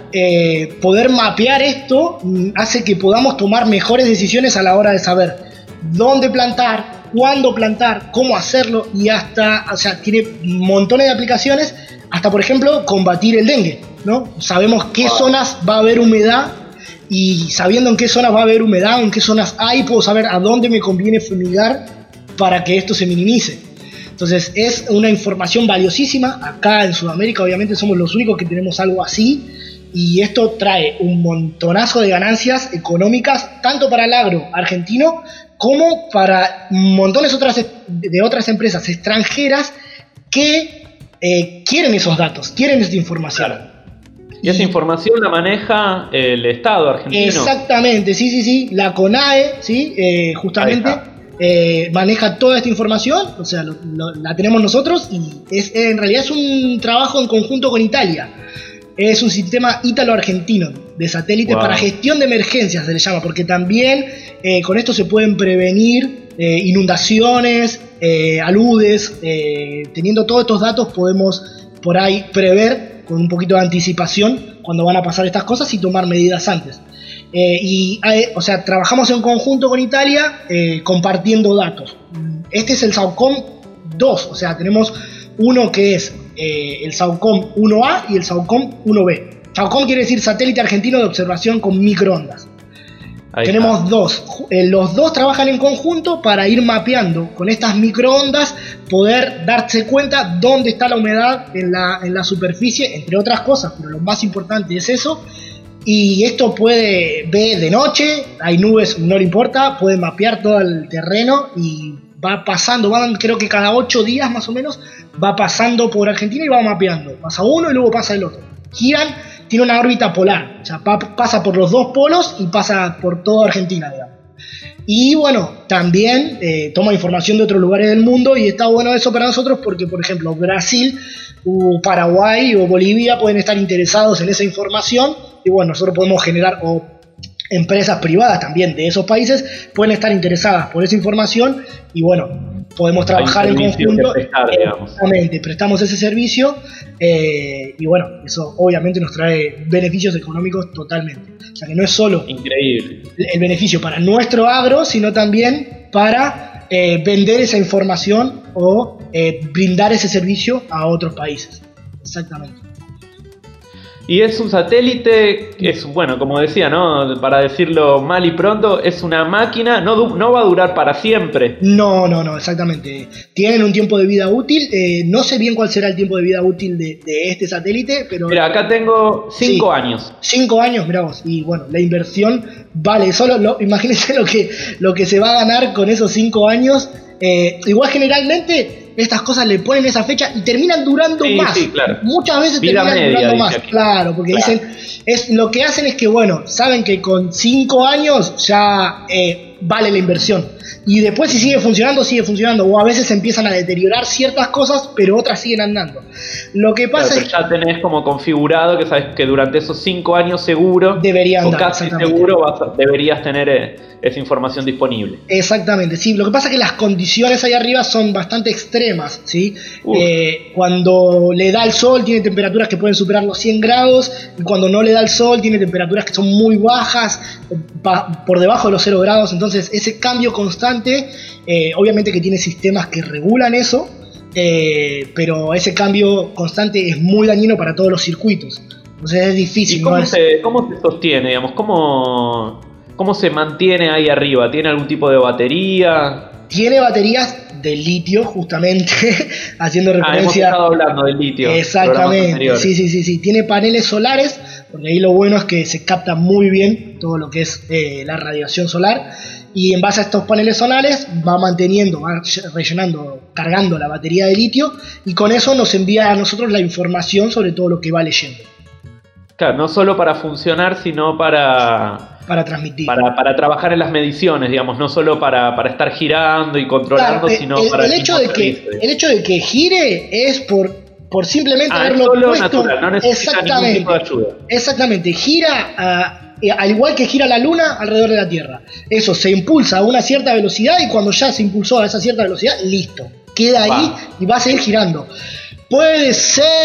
poder mapear esto hace que podamos tomar mejores decisiones a la hora de saber dónde plantar, cuándo plantar, cómo hacerlo, y hasta, o sea, tiene montones de aplicaciones, hasta por ejemplo combatir el dengue, ¿no? Sabemos qué zonas va a haber humedad, y sabiendo en qué zonas va a haber humedad, en qué zonas hay, puedo saber a dónde me conviene fumigar para que esto se minimice. Entonces es una información valiosísima. Acá en Sudamérica obviamente somos los únicos que tenemos algo así, y esto trae un montonazo de ganancias económicas tanto para el agro argentino como para montones de otras empresas extranjeras que quieren esos datos, quieren esta información. Claro. Y esa información la maneja el Estado argentino. Exactamente, sí. La CONAE, ¿sí? Justamente maneja toda esta información, o sea, la tenemos nosotros, y en realidad es un trabajo en conjunto con Italia. Es un sistema ítalo-argentino de satélites para gestión de emergencias, se le llama, porque también con esto se pueden prevenir inundaciones, aludes. Teniendo todos estos datos podemos por ahí prever con un poquito de anticipación cuando van a pasar estas cosas y tomar medidas antes. O sea, trabajamos en conjunto con Italia compartiendo datos. Este es el SAOCOM 2, o sea, tenemos uno que es el SAOCOM 1A y el SAOCOM 1B. SAOCOM quiere decir Satélite Argentino de Observación con Microondas. Tenemos dos. Los dos trabajan en conjunto para ir mapeando con estas microondas, poder darse cuenta dónde está la humedad en la superficie, entre otras cosas, pero lo más importante es eso. Y esto puede ver de noche, hay nubes, no le importa, puede mapear todo el terreno y va pasando, creo que cada 8 días más o menos, va pasando por Argentina y va mapeando. Pasa uno y luego pasa el otro. Giran, tiene una órbita polar, o sea, pasa por los dos polos y pasa por toda Argentina, digamos. Y bueno, también toma información de otros lugares del mundo, y está bueno eso para nosotros porque, por ejemplo, Brasil, Paraguay o Bolivia pueden estar interesados en esa información, y bueno, nosotros podemos generar, o empresas privadas también de esos países pueden estar interesadas por esa información, y bueno, podemos trabajar en conjunto. Exactamente, prestamos ese servicio, y bueno, eso obviamente nos trae beneficios económicos totalmente. O sea que no es solo increíble el beneficio para nuestro agro, sino también para vender esa información o brindar ese servicio a otros países. Exactamente. Y es un satélite, es, bueno, como decía, ¿no? Para decirlo mal y pronto, es una máquina, no va a durar para siempre. No, exactamente. Tienen un tiempo de vida útil, no sé bien cuál será el tiempo de vida útil de este satélite, pero... Mira, acá tengo 5 años. 5 años, mirá vos, y bueno, la inversión vale, imagínense lo que se va a ganar con esos 5 años. Igual generalmente estas cosas le ponen esa fecha y terminan durando más. Sí, claro. Muchas veces vida terminan media, durando más. Aquí. Claro, porque dicen, lo que hacen es que, bueno, saben que con 5 años ya vale la inversión. Y después si sigue funcionando, o a veces empiezan a deteriorar ciertas cosas, pero otras siguen andando. Lo que pasa es que ya tenés como configurado que sabes que durante esos 5 años seguro, debería andar, o casi seguro deberías tener esa información disponible. Exactamente, sí. Lo que pasa es que las condiciones ahí arriba son bastante extremas, ¿sí? Cuando le da el sol tiene temperaturas que pueden superar los 100 grados, y cuando no le da el sol tiene temperaturas que son muy bajas, por debajo de los 0 grados. Entonces ese cambio constante, obviamente que tiene sistemas que regulan eso, pero ese cambio constante es muy dañino para todos los circuitos. Entonces es difícil. ¿Y cómo se sostiene, digamos? ¿Cómo se mantiene ahí arriba? ¿Tiene algún tipo de batería? Tiene baterías de litio, justamente, haciendo referencia... hemos estado hablando del litio. Exactamente, sí. Tiene paneles solares, porque ahí lo bueno es que se capta muy bien todo lo que es la radiación solar, y en base a estos paneles solares va rellenando, cargando la batería de litio, y con eso nos envía a nosotros la información sobre todo lo que va leyendo. Claro, no solo para funcionar, sino para transmitir. Para trabajar en las mediciones, digamos, no solo para estar girando y controlando, claro, sino para el hecho de que gire es por simplemente haberlo solo puesto natural, no necesita ningún tipo de ayuda. Exactamente, gira al igual que gira la Luna alrededor de la Tierra. Eso se impulsa a una cierta velocidad, y cuando ya se impulsó a esa cierta velocidad, listo, queda ahí y va a seguir girando. Puede ser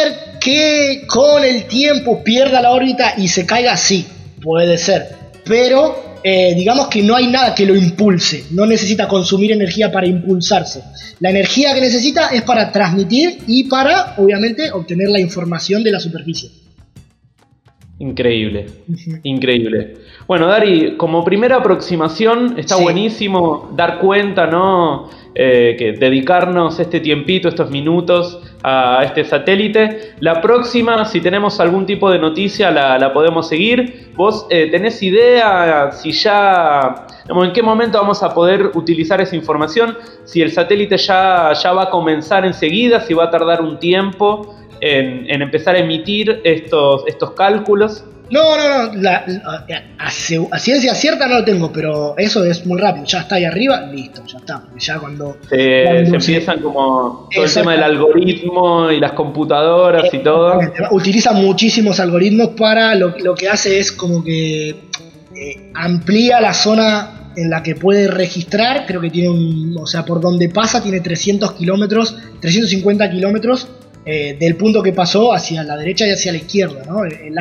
que con el tiempo pierda la órbita y se caiga, sí, puede ser. Pero digamos que no hay nada que lo impulse. No necesita consumir energía para impulsarse. La energía que necesita es para transmitir y para, obviamente, obtener la información de la superficie. Increíble, increíble. Bueno, Dari, como primera aproximación está buenísimo dar cuenta, ¿no? Que dedicarnos este tiempito, estos minutos a este satélite. La próxima, si tenemos algún tipo de noticia, la podemos seguir. ¿Vos tenés idea si ya, digamos, en qué momento vamos a poder utilizar esa información? Si el satélite ya va a comenzar enseguida, si va a tardar un tiempo en empezar a emitir estos cálculos. No, a ciencia cierta no lo tengo, pero eso es muy rápido, ya está ahí arriba, listo, ya está. Ya cuando se empiezan como todo el tema del algoritmo y las computadoras y todo. Utiliza muchísimos algoritmos para lo que hace es como que amplía la zona en la que puede registrar. Creo que tiene por donde pasa tiene 350 kilómetros del punto que pasó hacia la derecha y hacia la izquierda, ¿no?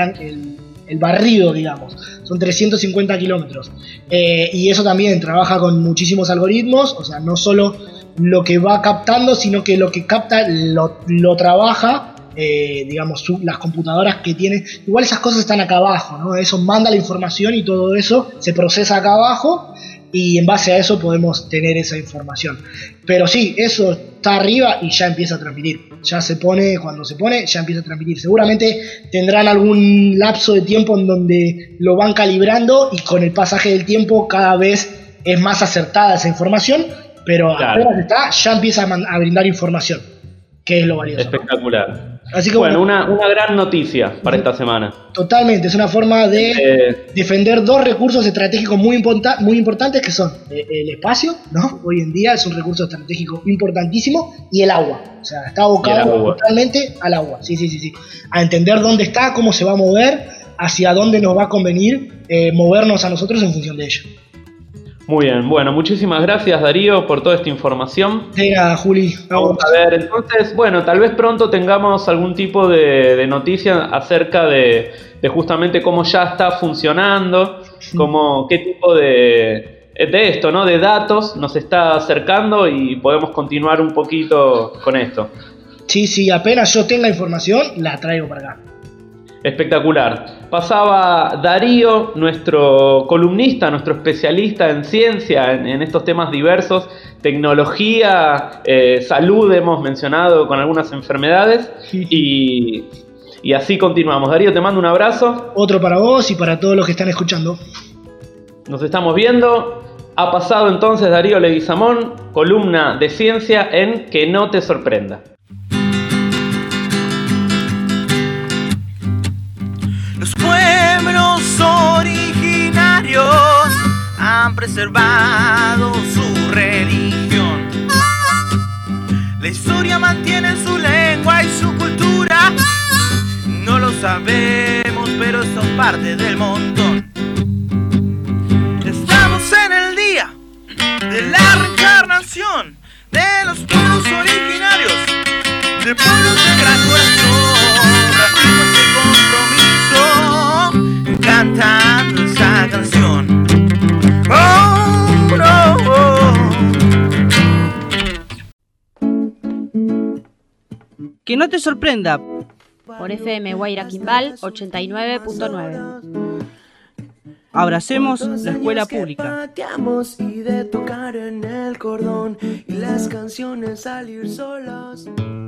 El barrido, digamos, son 350 kilómetros. Y eso también trabaja con muchísimos algoritmos, o sea, no solo lo que va captando, sino que lo que capta lo trabaja, digamos, las computadoras que tiene. Igual esas cosas están acá abajo, ¿no? Eso manda la información y todo eso se procesa acá abajo y en base a eso podemos tener esa información. Pero sí, eso está arriba y ya empieza a transmitir. Cuando se pone, ya empieza a transmitir. Seguramente tendrán algún lapso de tiempo en donde lo van calibrando y con el pasaje del tiempo cada vez es más acertada esa información, pero apenas está, ya empieza a brindar información, que es lo valioso. Espectacular. Así que bueno, una gran noticia para esta semana. Totalmente, es una forma de defender dos recursos estratégicos muy importantes, que son el espacio, ¿no? Hoy en día es un recurso estratégico importantísimo, y el agua. O sea, está abocado totalmente al agua. Sí. A entender dónde está, cómo se va a mover, hacia dónde nos va a convenir movernos a nosotros en función de ello. Muy bien, bueno, muchísimas gracias, Darío, por toda esta información. Venga, Juli. Vamos a ver, entonces, bueno, tal vez pronto tengamos algún tipo de noticia acerca de justamente cómo ya está funcionando, qué tipo de esto, ¿no? De datos nos está acercando y podemos continuar un poquito con esto. Sí, apenas yo tenga información, la traigo para acá. Espectacular. Pasaba Darío, nuestro columnista, nuestro especialista en ciencia, en estos temas diversos, tecnología, salud, hemos mencionado con algunas enfermedades, y así continuamos. Darío, te mando un abrazo. Otro para vos y para todos los que están escuchando. Nos estamos viendo. Ha pasado entonces Darío Leguizamón, columna de ciencia en Que no te sorprenda. Los pueblos originarios han preservado su religión. La historia mantiene su lengua y su cultura. No lo sabemos, pero son parte del montón. Estamos en el día de la reencarnación de los pueblos originarios, de pueblos de gran corazón, nativos de compromiso, cantando esa canción. Oh, no, oh. Que no te sorprenda. Por FM Guaira Quimbal 89.9. Abracemos la escuela pública. Y de tocar en el cordón y las canciones salir solas.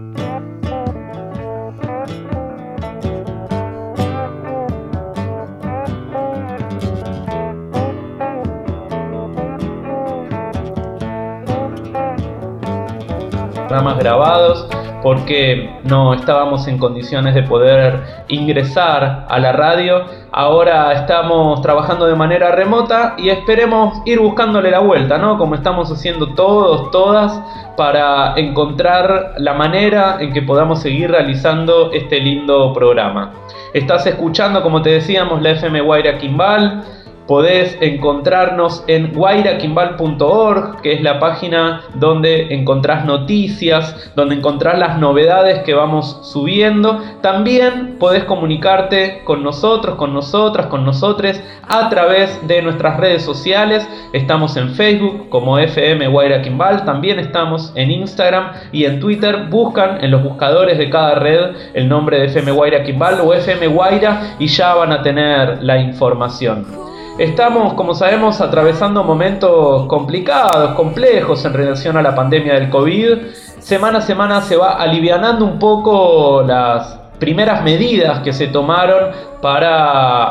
Programas grabados porque no estábamos en condiciones de poder ingresar a la radio. Ahora estamos trabajando de manera remota y esperemos ir buscándole la vuelta, ¿no? Como estamos haciendo todos, todas, para encontrar la manera en que podamos seguir realizando este lindo programa. Estás escuchando, como te decíamos, la FM Guaira Quimbal, Podés encontrarnos en guairaquimbal.org, que es la página donde encontrás noticias, donde encontrás las novedades que vamos subiendo. También podés comunicarte con nosotros, con nosotras, con nosotres a través de nuestras redes sociales. Estamos en Facebook como FM Guaira Quimbal, también estamos en Instagram y en Twitter. Buscan en los buscadores de cada red el nombre de FM Guaira Quimbal o FM Guaira y ya van a tener la información. Estamos, como sabemos, atravesando momentos complicados, complejos en relación a la pandemia del COVID. Semana a semana se va alivianando un poco las primeras medidas que se tomaron para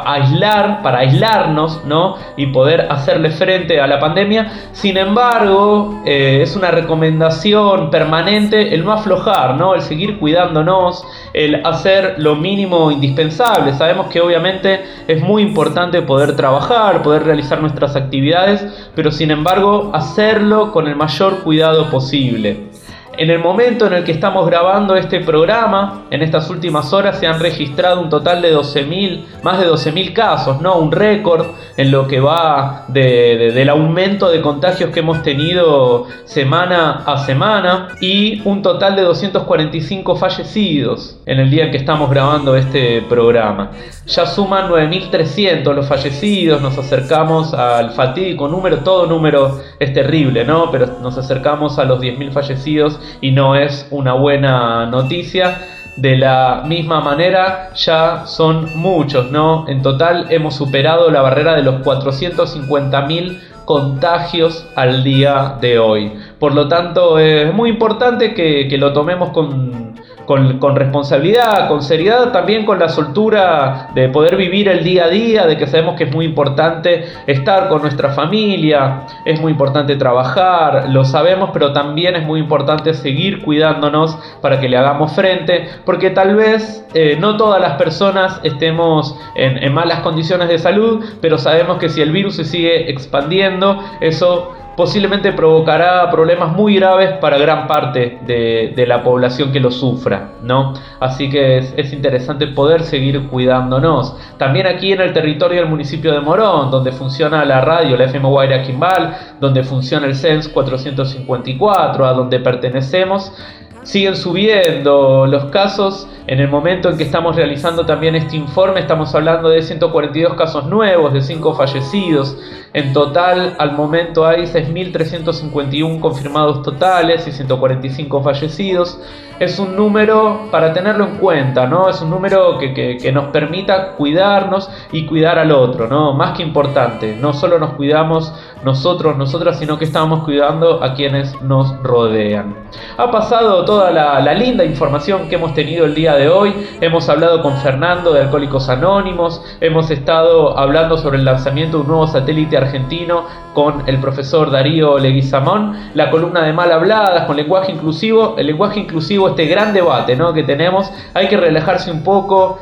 aislarnos, ¿no? Y poder hacerle frente a la pandemia. Sin embargo, es una recomendación permanente el no aflojar, ¿no? El seguir cuidándonos, el hacer lo mínimo indispensable. Sabemos que obviamente es muy importante poder trabajar, poder realizar nuestras actividades, pero sin embargo hacerlo con el mayor cuidado posible. En el momento en el que estamos grabando este programa, en estas últimas horas se han registrado un total de más de 12.000 casos, ¿no? Un récord en lo que va del aumento de contagios que hemos tenido semana a semana, y un total de 245 fallecidos en el día en que estamos grabando este programa. Ya suman 9.300 los fallecidos, nos acercamos al fatídico número, todo número es terrible, ¿no? Pero nos acercamos a los 10.000 fallecidos y no es una buena noticia. De la misma manera ya son muchos, ¿no? En total hemos superado la barrera de los 450.000 contagios al día de hoy. Por lo tanto es muy importante que lo tomemos con responsabilidad, con seriedad, también con la soltura de poder vivir el día a día, de que sabemos que es muy importante estar con nuestra familia, es muy importante trabajar, lo sabemos, pero también es muy importante seguir cuidándonos para que le hagamos frente, porque tal vez no todas las personas estemos en malas condiciones de salud, pero sabemos que si el virus se sigue expandiendo, eso posiblemente provocará problemas muy graves para gran parte de la población que lo sufra, ¿no? Así que es interesante poder seguir cuidándonos. También aquí en el territorio del municipio de Morón, donde funciona la radio, la FM Guaira Quimbal, donde funciona el CENS 454, a donde pertenecemos, siguen subiendo los casos. En el momento en que estamos realizando también este informe, estamos hablando de 142 casos nuevos, de 5 fallecidos. En total, al momento hay 6.351 confirmados totales y 145 fallecidos. Es un número para tenerlo en cuenta, ¿no? Es un número que nos permita cuidarnos y cuidar al otro, ¿no? Más que importante, no solo nos cuidamos nosotros, nosotras, sino que estamos cuidando a quienes nos rodean. Ha pasado toda la linda información que hemos tenido el día de hoy. Hemos hablado con Fernando de Alcohólicos Anónimos, hemos estado hablando sobre el lanzamiento de un nuevo satélite argentino con el profesor Darío Leguizamón, la columna de Mal Habladas con lenguaje inclusivo. El lenguaje inclusivo, este gran debate, ¿no?, que tenemos, hay que relajarse un poco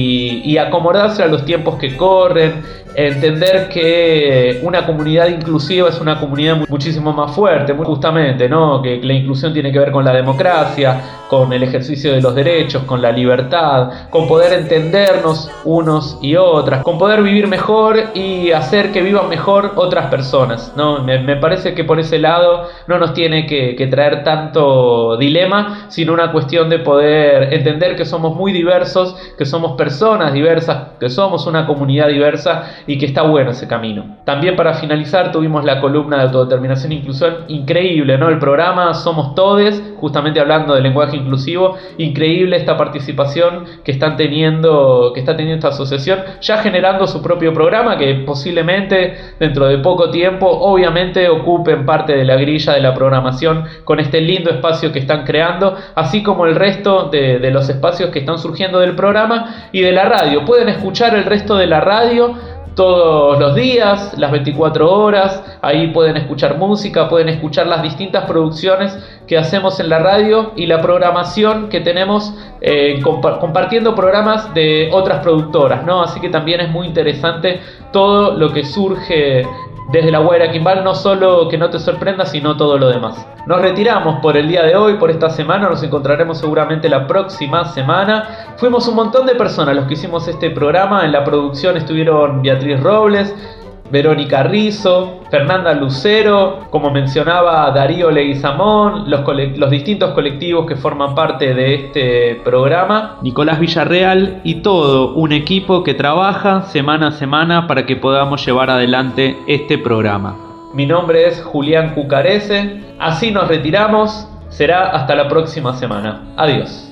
y acomodarse a los tiempos que corren, entender que una comunidad inclusiva es una comunidad muchísimo más fuerte, muy justamente, ¿no?, que la inclusión tiene que ver con la democracia, con el ejercicio de los derechos, con la libertad, con poder entendernos unos y otras, con poder vivir mejor y hacer que vivan mejor otras personas, ¿no? Me parece que por ese lado no nos tiene que traer tanto dilema, sino una cuestión de poder entender que somos muy diversos, que somos personas diversas, que somos una comunidad diversa y que está bueno ese camino. También, para finalizar, tuvimos la columna de autodeterminación e inclusión, increíble, ¿no? El programa Somos Todes, justamente hablando del lenguaje inclusivo, increíble esta participación que está teniendo esta asociación, ya generando su propio programa que posiblemente dentro de poco tiempo obviamente ocupen parte de la grilla de la programación con este lindo espacio que están creando, así como el resto de los espacios que están surgiendo del programa y de la radio. Pueden escuchar el resto de la radio todos los días, las 24 horas, ahí pueden escuchar música, pueden escuchar las distintas producciones que hacemos en la radio y la programación que tenemos compartiendo programas de otras productoras, ¿no? Así que también es muy interesante todo lo que surge desde la Guaira Quimbal, no solo Que No Te Sorprenda, sino todo lo demás. Nos retiramos por el día de hoy, por esta semana, nos encontraremos seguramente la próxima semana. Fuimos un montón de personas los que hicimos este programa, en la producción estuvieron Beatriz Robles, Verónica Rizzo, Fernanda Lucero, como mencionaba Darío Leguizamón, los distintos colectivos que forman parte de este programa, Nicolás Villarreal y todo un equipo que trabaja semana a semana para que podamos llevar adelante este programa. Mi nombre es Julián Cucarese, así nos retiramos, será hasta la próxima semana. Adiós.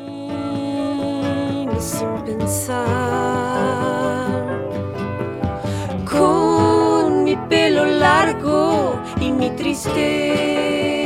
Sin pensar, con mi pelo largo y mi tristeza,